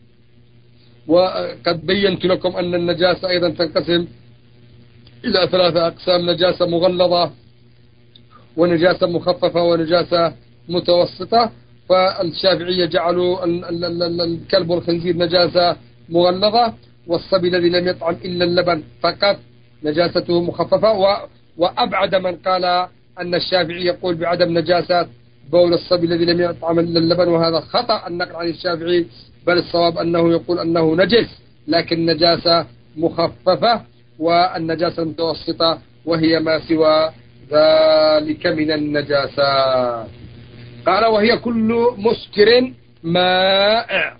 وقد بينت لكم أن النجاسة أيضا تنقسم إلى 3 أقسام: نجاسة مغلظة، ونجاسة مخففة، ونجاسة متوسطة. فالشافعية جعلوا الكلب والخنزير نجاسة مغلظة، والصبي الذي لم يطعم إلا اللبن فقط نجاسته مخففة. وأبعد من قال أن الشافعي يقول بعدم نجاسة بول الصبي الذي لم يطعم إلا اللبن، وهذا خطأ النقل عن الشافعي، بل الصواب أنه يقول أنه نجس لكن نجاسة مخففة. والنجاسة المتوسطة وهي ما سوى ذلك من النجاسات. قال: وهي كل مسكر مائع.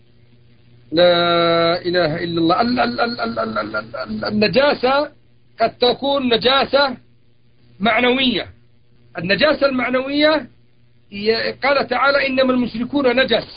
لا إله إلا الله. النجاسة قد تكون نجاسة معنوية. النجاسة المعنوية قال تعالى: إنما المشركون نجس،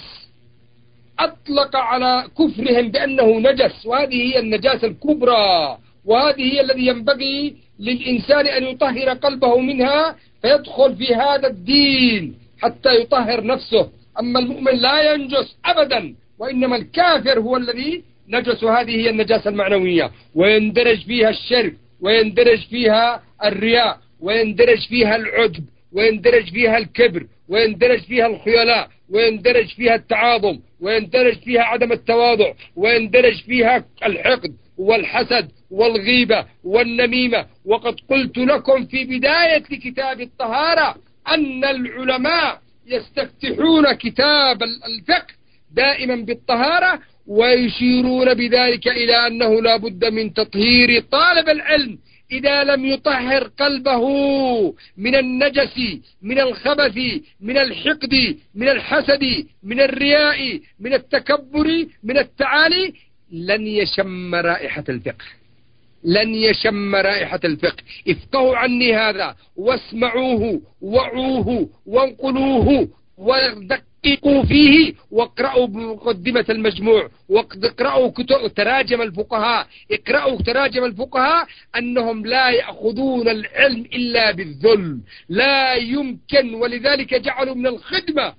أطلق على كفرهم بأنه نجس، وهذه هي النجاسة الكبرى، وهذه هي الذي ينبغي للإنسان أن يطهر قلبه منها فيدخل في هذا الدين حتى يطهر نفسه. أما المؤمن لا ينجس أبدا، وإنما الكافر هو الذي نجس. هذه هي النجاسة المعنوية، ويندرج فيها الشرك، ويندرج فيها الرياء، ويندرج فيها العجب، ويندرج فيها الكبر، ويندرج فيها الخيلاء، ويندرج فيها التعاظم، ويندرج فيها عدم التواضع، ويندرج فيها الحقد والحسد والغيبة والنميمة. وقد قلت لكم في بداية كتاب الطهارة أن العلماء يستفتحون كتاب الفقه دائما بالطهارة، ويشيرون بذلك إلى أنه لا بد من تطهير طالب العلم إذا لم يطهر قلبه من النجس، من الخبث، من الحقد، من الحسد، من الرياء، من التكبر، من التعالي، لن يشم رائحة الفقه، لن يشم رائحة الفقه. افقهوا عني هذا، واسمعوه، وعوه، وانقلوه، ودققوا فيه، واقرأوا بمقدمة المجموع، واقرأوا تراجم الفقهاء، اقرأوا تراجم الفقهاء أنهم لا يأخذون العلم إلا بالذل، لا يمكن. ولذلك جعلوا من الخدمة،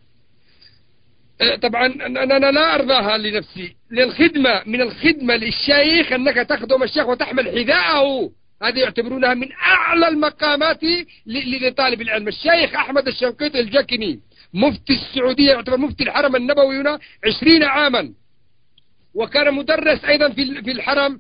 طبعا أنا لا أرضاها لنفسي، للخدمة، من الخدمة للشيخ أنك تخدم الشيخ وتحمل حذاءه، هذه يعتبرونها من أعلى المقامات لطالب العلم. الشيخ أحمد الشنقيطي الجكني مفتي السعودية، يعتبر مفتي الحرم النبوي هنا 20 عاما، وكان مدرس أيضا في الحرم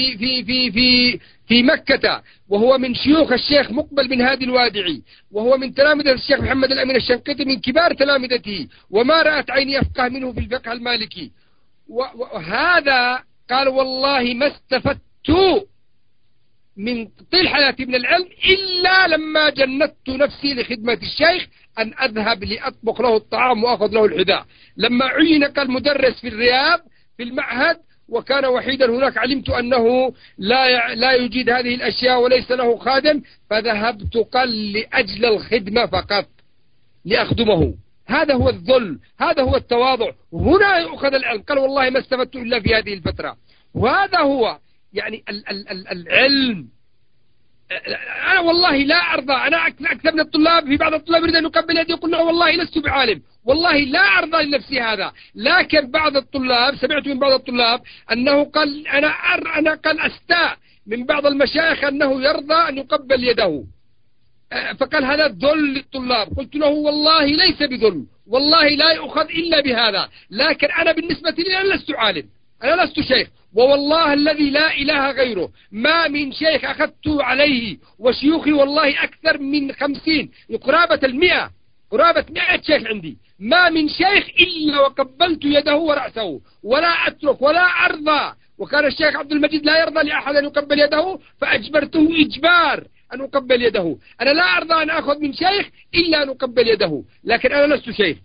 في مكة، وهو من شيوخ الشيخ مقبل بن هادي الوادعي، وهو من تلامذة الشيخ محمد الأمين الشنقيطي، من كبار تلامذته، وما رأت عيني أفقه منه في الفقه المالكي. وهذا قال: والله ما استفدت من طيل حياتي من العلم إلا لما جندت نفسي لخدمة الشيخ، أن أذهب لأطبخ له الطعام وأخذ له الحذاء. لما عين قال مدرس في الرياض في المعهد وكان وحيدا هناك، علمت أنه لا يجيد هذه الأشياء وليس له خادم، فذهبت قال لأجل الخدمة فقط، لأخدمه. هذا هو الذل، هذا هو التواضع، هنا يؤخذ العلم. قال: والله ما استفدت إلا في هذه الفترة. وهذا هو يعني العلم. أنا والله لا أرضى، أنا أكثر من الطلاب، في بعض الطلاب يريد أن يقبل يدي يقول له والله لست بعالم، والله لا أرضى لنفسي هذا. لكن بعض الطلاب، سمعت من بعض الطلاب أنه قال أنا قال أستاء من بعض المشايخ أنه يرضى أن يقبل يده، فقال هذا ذل للطلاب. قلت له والله ليس بذل، والله لا يؤخذ إلا بهذا، لكن أنا بالنسبة لي أنا لست عالم، أنا لست شيخ، ووالله الذي لا إله غيره ما من شيخ أخذت عليه، وشيوخي والله أكثر من 50، قرابة 100 شيخ عندي، ما من شيخ إلا وقبلت يده ورأسه، ولا أترك ولا أرضى. وكان الشيخ عبد المجيد لا يرضى لأحد أن يقبل يده، فأجبرته إجبار أن أقبل يده. أنا لا أرضى أن أخذ من شيخ إلا أن أقبل يده، لكن أنا لست شيخ،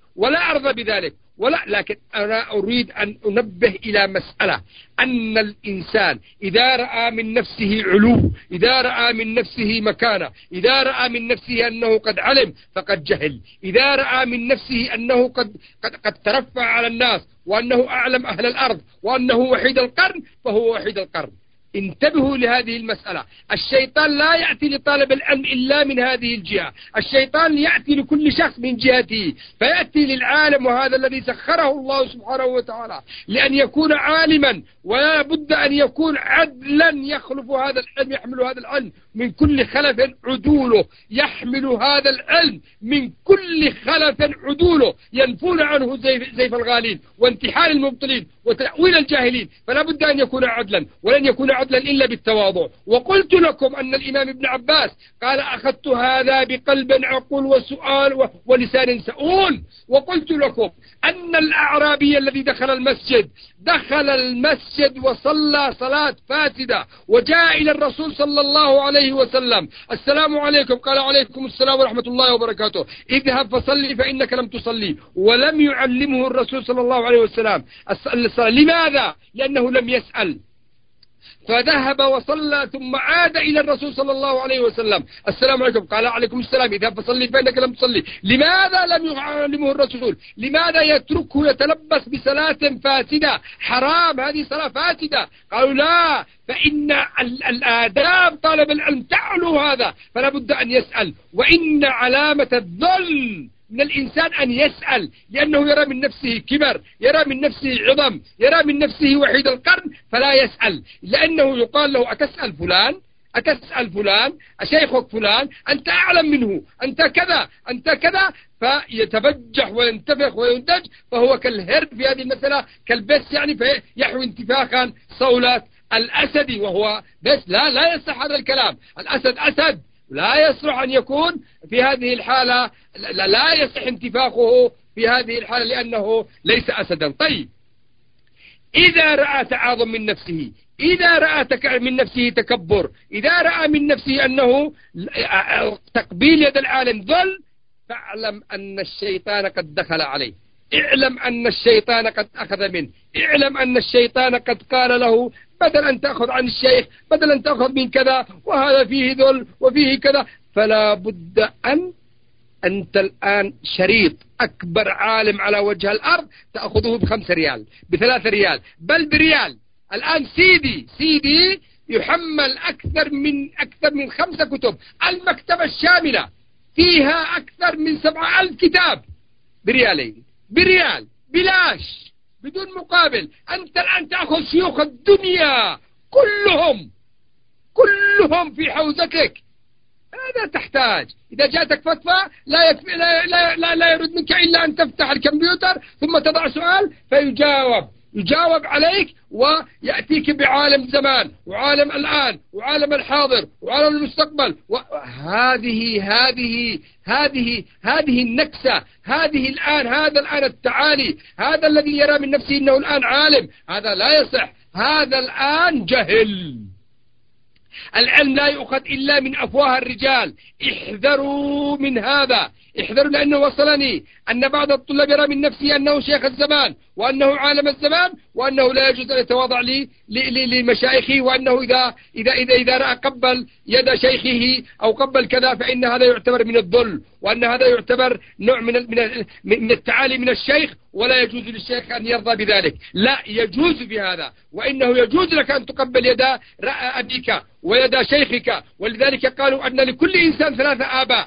ولا أرضى بذلك لكن أنا أريد أن أنبه إلى مسألة، أن الإنسان إذا رأى من نفسه علو، إذا رأى من نفسه مكانة، إذا رأى من نفسه أنه قد علم فقد جهل، إذا رأى من نفسه أنه قد ترفع على الناس وأنه أعلم أهل الأرض وأنه وحيد القرن فهو وحيد القرن. انتبهوا لهذه المسألة. الشيطان لا يأتي لطالب العلم إلا من هذه الجهة، الشيطان يأتي لكل شخص من جهته، فيأتي للعالم وهذا الذي سخره الله سبحانه وتعالى لأن يكون عالما، ولا بد أن يكون عدلا يخلف هذا العلم، يحمل هذا العلم من كل خلف عدوله، يحمل هذا العلم من كل خلف عدوله، ينفون عنه زيف الغالين وانتحال المبطلين وتأويل الجاهلين، فلا بد أن يكون عدلا، ولن يكون عدلا إلا بالتواضع. وقلت لكم أن الإمام ابن عباس قال أخذت هذا بقلب عقول وسؤال ولسان سؤول. وقلت لكم أن الأعرابي الذي دخل المسجد وصلى صلاة فاسدة وجاء إلى الرسول صلى الله عليه وسلم، السلام عليكم، قال عليكم السلام ورحمة الله وبركاته، اذهب فصلي فإنك لم تصلي، ولم يعلمه الرسول صلى الله عليه وسلم الصلاة. لماذا؟ لأنه لم يسأل، فذهب وصلى ثم عاد إلى الرسول صلى الله عليه وسلم، السلام عليكم، قال عليكم السلام، اذهب فصلي فإنك لم تصلي. لماذا لم يعلمه الرسول؟ لماذا يتركه يتلبس بصلاة فاسدة؟ حرام، هذه صلاة فاسدة. قالوا لا، فإن الآداب طالب العلم تعلو هذا، فلا بد أن يسأل. وإن علامة الذل من الإنسان أن يسأل، لأنه يرى من نفسه كبر، يرى من نفسه عظم، يرى من نفسه وحيد القرن، فلا يسأل، لأنه يقال له أتسأل فلان أشيخك فلان، أنت أعلم منه، أنت كذا أنت كذا، فيتبجح وينتفخ وينتج، فهو كالهرب في هذه المسألة، كالبس يعني، فيحوي انتفاخا صولة الأسد، وهو بس لا يصح هذا الكلام. الأسد أسد، لا يصلح أن يكون في هذه الحالة، لا يصح انتفاخه في هذه الحالة لأنه ليس أسدا. طيب، إذا رأى تعاظم من نفسه، إذا رأى من نفسه تكبر، إذا رأى من نفسه أنه تقبيل يد العالم ذل، فاعلم أن الشيطان قد دخل عليه، اعلم أن الشيطان قد أخذ منه، اعلم أن الشيطان قد قال له بدل أن تأخذ عن الشيخ، بدل أن تأخذ من كذا، وهذا فيه ذل وفيه كذا، فلا بد أنت الآن شريط أكبر عالم على وجه الأرض تأخذه ب5 ريال، ب3 ريال، بل بريال. الآن سيدي يحمل أكثر من 5 كتب، المكتبة الشاملة فيها أكثر من 7,000 كتاب بريال بلاش بدون مقابل. أنت الآن تأخذ شيوخ الدنيا كلهم في حوزتك. هذا تحتاج، إذا جاءتك فتوى لا يرد منك إلا أن تفتح الكمبيوتر ثم تضع سؤال يجاوب عليك، ويأتيك بعالم زمان وعالم الآن وعالم الحاضر وعالم المستقبل. هذه النكسة، هذا الآن التعالي، هذا الذي يرى من نفسه إنه الآن عالم، هذا لا يصح، هذا الآن جهل. العلم لا يؤخذ إلا من أفواه الرجال، احذروا من هذا، احذروا، لأنه وصلني أن بعض الطلاب يرى من نفسه أنه شيخ الزمان وأنه عالم الزمان، وأنه لا يجوز أن يتواضع لمشايخه، وأنه إذا رأى قبل يد شيخه أو قبل كذا فإن هذا يعتبر من الذل، وأن هذا يعتبر نوع من التعالي من الشيخ، ولا يجوز للشيخ أن يرضى بذلك. لا، يجوز بهذا، وإنه يجوز لك أن تقبل يد أبيك ويد شيخك. ولذلك قالوا أن لكل إنسان 3 آباء،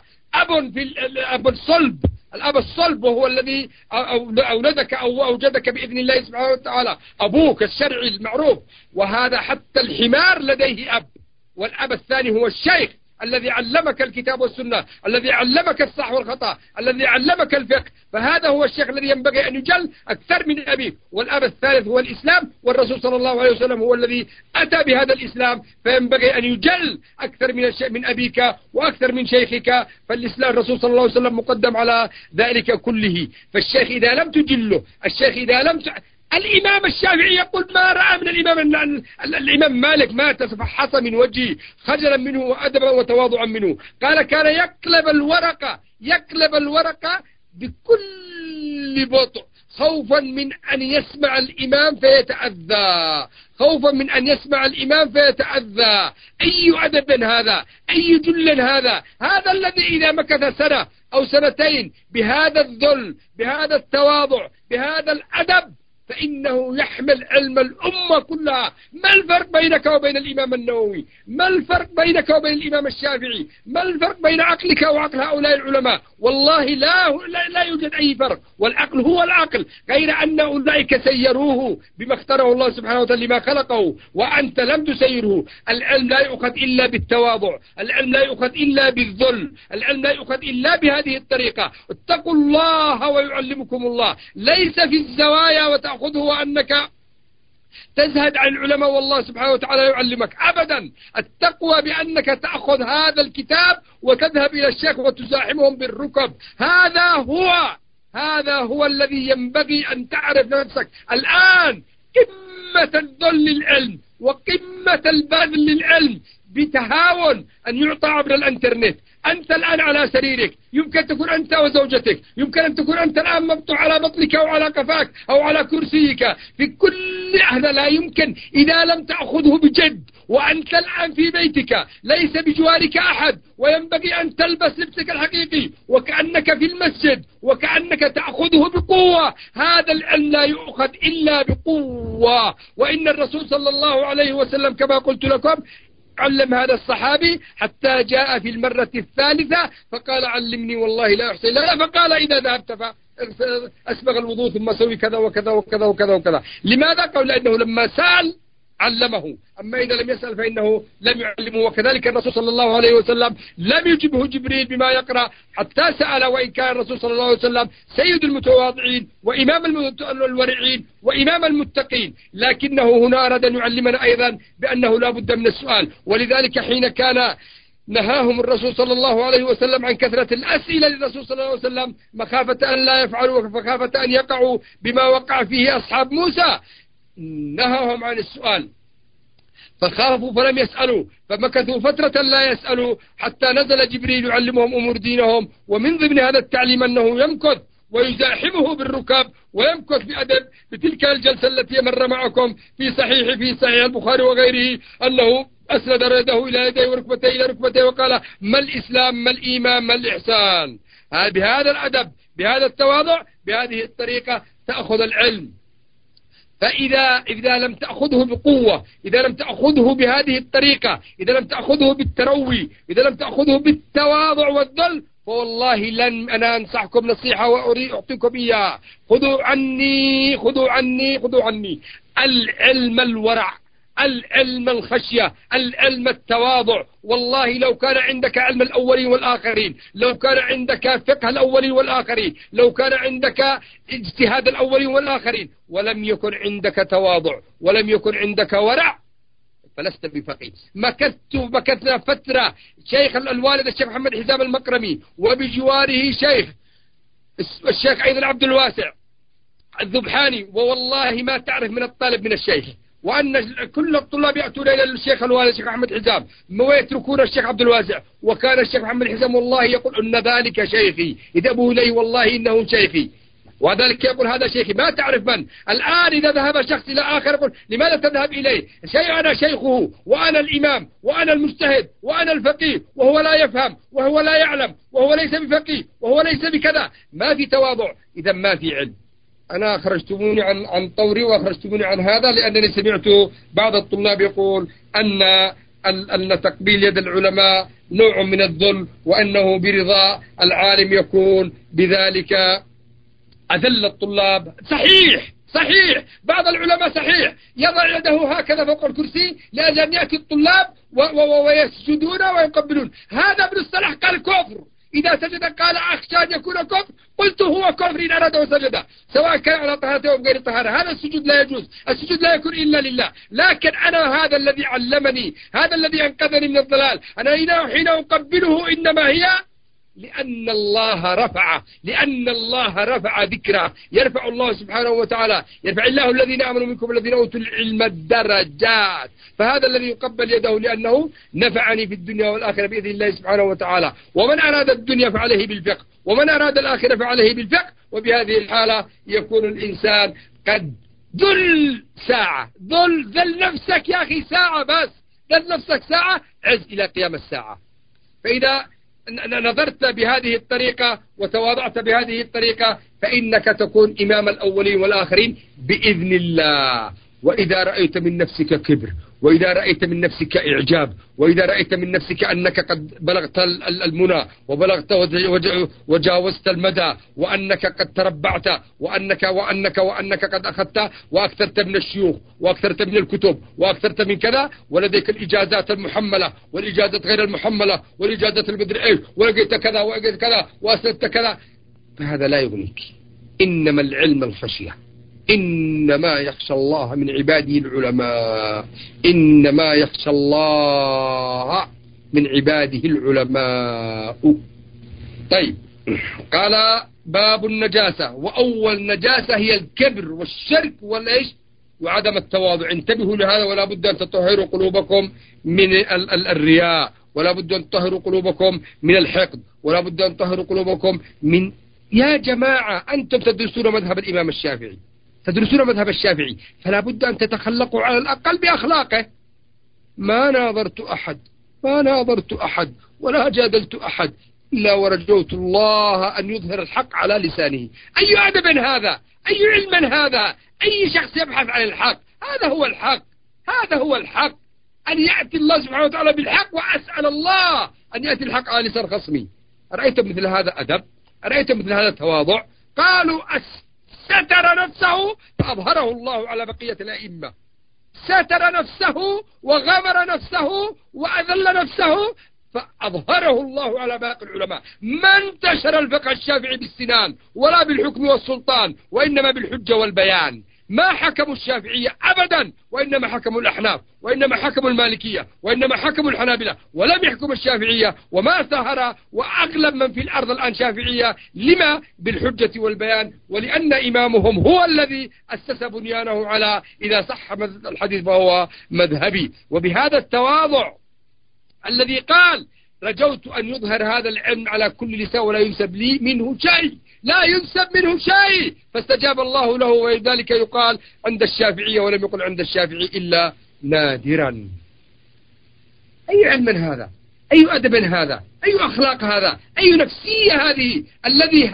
الأب الصلب وهو الذي أولدك أو أوجدك بإذن الله سبحانه وتعالى، أبوك الشرعي المعروف، وهذا حتى الحمار لديه أب. والأب الثاني هو الشيخ الذي علمك الكتاب والسنة، الذي علمك الصح والخطأ، الذي علمك الفقه، فهذا هو الشيخ الذي ينبغي أن يجل أكثر من أبيك. والأب الثالث هو الإسلام، والرسول صلى الله عليه وسلم هو الذي أتى بهذا الإسلام، فينبغي أن يجل أكثر من أبيك وأكثر من شيخك. فالإسلام الرسول صلى الله عليه وسلم مقدم على ذلك كله. فالشيخ إذا لم تجله، الشيخ إذا لم الإمام الشافعي يقول ما رأى من الإمام مالك مات فحص من وجهه خجلا منه وأدبا وتواضعا منه. قال كان يقلب الورقة بكل بكل بطء، خوفا من أن يسمع الإمام فيتأذى، خوفا من أن يسمع الإمام فيتأذى. أي أدب هذا؟ أي جل هذا؟ هذا الذي إذا مكث سنة أو سنتين بهذا الذل، بهذا التواضع، بهذا الأدب، فإنه يحمل علم الأمة كلها. ما الفرق بينك وبين الإمام النووي؟ ما الفرق بينك وبين الإمام الشافعي؟ ما الفرق بين عقلك وعقل هؤلاء العلماء؟ والله لا يوجد أي فرق، والعقل هو العقل، غير أن أولئك سيروه بما اختاره الله سبحانه وتعالى لما خلقه، وأنت لم تسيره. العلم لا يؤخذ إلا بالتواضع، العلم لا يؤخذ إلا بالذل، العلم لا يؤخذ إلا بهذه الطريقة. اتقوا الله ويعلمكم الله، ليس في الزوايا وتأخذه وأنك تزهد عن العلماء والله سبحانه وتعالى يعلمك أبدا. التقوى بأنك تأخذ هذا الكتاب وتذهب إلى الشيخ وتزاحمهم بالركب. هذا هو الذي ينبغي أن تعرف نفسك الآن. قمة الذل للعلم وقمة البذل للعلم بتهاون أن يعطى عبر الانترنت. أنت الآن على سريرك، يمكن تكون أنت وزوجتك، يمكن أن تكون أنت الآن مبطوع على بطنك أو على قفاك أو على كرسيك، في كل هذا لا يمكن إذا لم تأخذه بجد. وأنت الآن في بيتك ليس بجوارك أحد، وينبغي أن تلبس لبسك الحقيقي وكأنك في المسجد وكأنك تأخذه بقوة. هذا العلم لا يؤخذ إلا بقوة. وإن الرسول صلى الله عليه وسلم كما قلت لكم علم هذا الصحابي حتى جاء في المرة الثالثة فقال علمني والله لا أحصي لا، فقال إذا ذهبت فأسبغ الوضوء ثم سوي كذا وكذا وكذا وكذا وكذا. لماذا؟ قال لأنه لما سأل علمه، أما إذا لم يسأل فإنه لم يعلمه. وكذلك الرسول صلى الله عليه وسلم لم يجبه جبريل بما يقرأ حتى سأل، وإن كان الرسول صلى الله عليه وسلم سيد المتواضعين وإمام الورعين وإمام المتقين، لكنه هنا أراد أن يعلمنا أيضا بأنه لا بد من السؤال. ولذلك حين كان نهاهم الرسول صلى الله عليه وسلم عن كثرة الأسئلة للرسول صلى الله عليه وسلم مخافة أن لا يفعلوا ومخافة أن يقعوا بما وقع فيه أصحاب موسى، نهاهم عن السؤال فخافوا فلم يسألوا، فمكثوا فترة لا يسألوا حتى نزل جبريل يعلمهم أمور دينهم. ومن ضمن هذا التعليم أنه يمكث ويزاحمه بالركاب ويمكث بأدب. بتلك الجلسة التي مر معكم في صحيح البخاري وغيره أنه أسند يده إلى يديه وركبتيه إلى ركبتيه وقال ما الإسلام ما الإيمان ما الإحسان. بهذا الأدب بهذا التواضع بهذه الطريقة تأخذ العلم. فإذا لم تأخذه بقوة، إذا لم تأخذه بهذه الطريقة، إذا لم تأخذه بالتروي، إذا لم تأخذه بالتواضع والذل، فوالله لن أنا أنصحكم نصيحة وأعطيكم إياها. خذوا عني العلم الورع، العلم الخشية، العلم التواضع. والله لو كان عندك علم الأولين والآخرين، لو كان عندك فقه الأولين والآخرين، لو كان عندك اجتهاد الأولين والآخرين، ولم يكن عندك تواضع ولم يكن عندك ورع، فلست بفقيه. مكثنا فترة شيخ الوالد الشيخ محمد حزام المقرمي وبجواره الشيخ أيضا عبد الواسع الذبحاني، ووالله ما تعرف من الطالب من الشيخ، وأن كل الطلاب يأتون إلى الشيخ الوالد الشيخ محمد حزام ويتركون الشيخ عبد الواسع. وكان الشيخ محمد حزام والله يقول أن ذلك شيخي، اذهبوا إليه والله إنه شيخي، وذلك يقول هذا شيخي. ما تعرف من الآن إذا ذهب شخص إلى آخر يقول لماذا تذهب إليه؟ أنا شيخه وأنا الإمام وأنا المجتهد وأنا الفقيه، وهو لا يفهم وهو لا يعلم وهو ليس بفقيه وهو ليس بكذا. ما في تواضع، إذا ما في علم. أنا أخرجتموني عن طوري وأخرجتموني عن هذا لأنني سمعت بعض الطلاب يقول أن تقبيل يد العلماء نوع من الذل، وأنه برضا العالم يكون بذلك أذل الطلاب. صحيح بعض العلماء صحيح يضع يده هكذا فوق الكرسي لأجل أن يأتي الطلاب ويسجدون ويقبلون. هذا ابن الصلاح قال كفر، إذا سجد قال أخشى أن يكون كفر، قلت هو كفر إن أراد وسجد سواء كان على طهارته أو غير طهارة. هذا السجود لا يجوز، السجود لا يكون إلا لله. لكن أنا هذا الذي علمني، هذا الذي أنقذني من الضلال، أنا حين أقبله إنما هي لأن الله رفع ذكره. يرفع الله سبحانه وتعالى، يرفع الله الذين آمنوا منكم والذين أوتوا العلم الدرجات. فهذا الذي يقبل يده لأنه نفعني في الدنيا والآخرة بإذن الله سبحانه وتعالى. ومن أراد الدنيا فعليه بالفقه، ومن أراد الآخرة فعليه بالفقه، وبهذه الحالة يكون الإنسان قد ذل ساعة، ذل نفسك يا أخي ساعة بس، ذل نفسك ساعة، عز إلى قيام الساعة. فإذا نظرت بهذه الطريقة وتواضعت بهذه الطريقة فإنك تكون إمام الأولين والآخرين بإذن الله. وإذا رأيت من نفسك كبر، وإذا رأيت من نفسك إعجاب، وإذا رأيت من نفسك أنك قد بلغت المنى وبلغت وجاوزت المدى، وأنك قد تربعت، وأنك قد أخذت وأكثرت من الشيوخ وأكثرت من الكتب وأكثرت من كذا، ولديك الإجازات المحملة والإجازات غير المحملة والإجازات المدري إيه، ولقيت كذا ولقيت كذا وأسلت كذا، فهذا لا يغنيك. إنما العلم الخشية، إنما يخشى الله من عباده العلماء، إنما يخشى الله من عباده العلماء. طيب، قال باب النجاسة، وأول نجاسة هي الكبر والشرك والإيش وعدم التواضع. انتبهوا لهذا، ولا بد أن تطهروا قلوبكم من الرياء، ولا بد أن تطهروا قلوبكم من الحقد، ولا بد أن تطهروا قلوبكم من، يا جماعة أنتم تدرسون مذهب الإمام الشافعي، تدرسون مذهب الشافعي، فلا بد أن تتخلقوا على الأقل بأخلاقه. ما ناظرت أحد ولا جادلت أحد إلا ورجوت الله أن يظهر الحق على لسانه. أي أدب هذا؟ أي علم هذا؟ أي شخص يبحث عن الحق؟ هذا هو الحق، هذا هو الحق، أن يأتي الله سبحانه وتعالى بالحق، وأسأل الله أن يأتي الحق على لسان خصمي. أرأيت مثل هذا أدب؟ أرأيت مثل هذا تواضع؟ قالوا ستر نفسه فأظهره الله على بقية الأئمة، ستر نفسه وغمر نفسه وأذل نفسه فأظهره الله على باقي العلماء. ما انتشر الفقه الشافعي بالسنان ولا بالحكم والسلطان، وإنما بالحجة والبيان. ما حكموا الشافعية أبدا، وإنما حكموا الأحناف، وإنما حكموا المالكية، وإنما حكموا الحنابلة، ولم يحكم الشافعية. وما ظهر، وأغلب من في الأرض الآن شافعية، لما؟ بالحجة والبيان، ولأن إمامهم هو الذي أسس بنيانه على إذا صح الحديث فهو مذهبي. وبهذا التواضع الذي قال رجوت أن يظهر هذا العلم على كل لسان ولا ينسب لي منه شيء، لا ينسب منه شيء، فاستجاب الله له. ولذلك يقال عند الشافعية، ولم يقل عند الشافعي إلا نادرا. أي علم هذا؟ أي أدب هذا؟ أي أخلاق هذا؟ أي نفسية هذه؟ الذي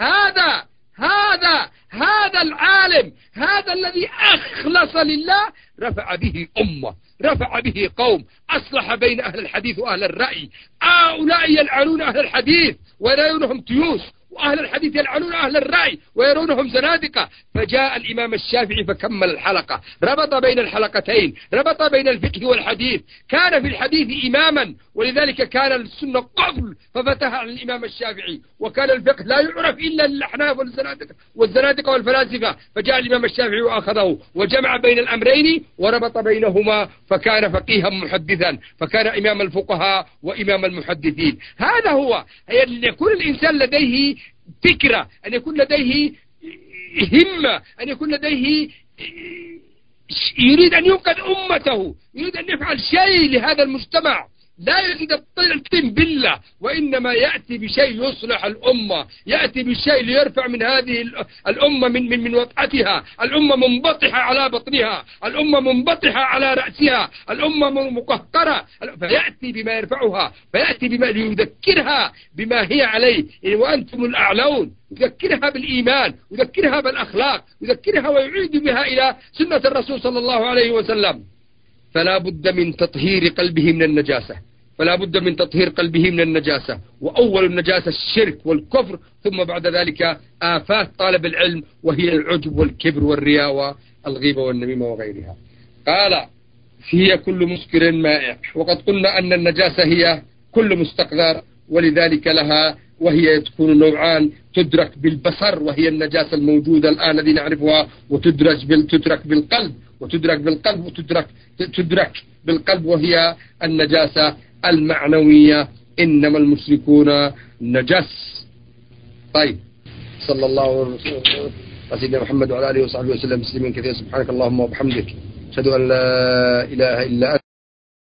هذا العالم، هذا الذي أخلص لله، رفع به أمة، رفع به قوم، أصلح بين أهل الحديث وأهل الرأي. هؤلاء يلعنون أهل الحديث ويرونهم تيوس، وأهل الحديث يلعنون أهل الرأي ويرونهم زنادقة. فجاء الإمام الشافعي فكمل الحلقة، ربط بين الحلقتين، ربط بين الفقه والحديث. كان في الحديث إماما، ولذلك كان السنة قبل ففتح عن الإمام الشافعي، وكان الفقه لا يعرف إلا للأحناف والزنادقة والفلاسفة. فجاء الإمام الشافعي وأخذه وجمع بين الأمرين وربط بينهما، فكان فقيها محدثا، فكان إمام الفقهاء وإمام المحدثين. هذا هو، أن يكون الإنسان لديه فكرة، أن يكون لديه همة، أن يكون لديه يريد أن ينقذ أمته، يريد أن يفعل شيء لهذا المجتمع، لا يريد الطين بالله، وإنما يأتي بشيء يصلح الأمة، يأتي بشيء ليرفع من هذه الأمة من وضعتها. الأمة منبطحة على بطنها، الأمة منبطحة على رأسها، الأمة مقهقرة، فيأتي بما يرفعها، فيأتي بما ليذكرها بما هي عليه، وأنتم الأعلون، يذكرها بالإيمان، يذكرها بالأخلاق، يذكرها ويعيد بها إلى سنة الرسول صلى الله عليه وسلم. فلا بد من تطهير قلبه من النجاسة، فلا بد من تطهير قلبه من النجاسة. وأول النجاسة الشرك والكفر، ثم بعد ذلك آفات طالب العلم، وهي العجب والكبر والرياء والغيبة والنميمة وغيرها. قال هي كل مسكر مائع، وقد قلنا أن النجاسة هي كل مستقذر، ولذلك لها، وهي تكون نوعان، تدرك بالبصر وهي النجاسة الموجودة الآن الذي نعرفها، وتدرك بالقلب، تدرك بالقلب وهي النجاسة المعنوية. إنما المشركون نجس. طيب، صلى الله على سيدنا محمد وعلى آله وصحبه وسلم تسليما كثيرا. سبحانك اللهم وبحمدك، أشهد أن لا إله إلا أنت.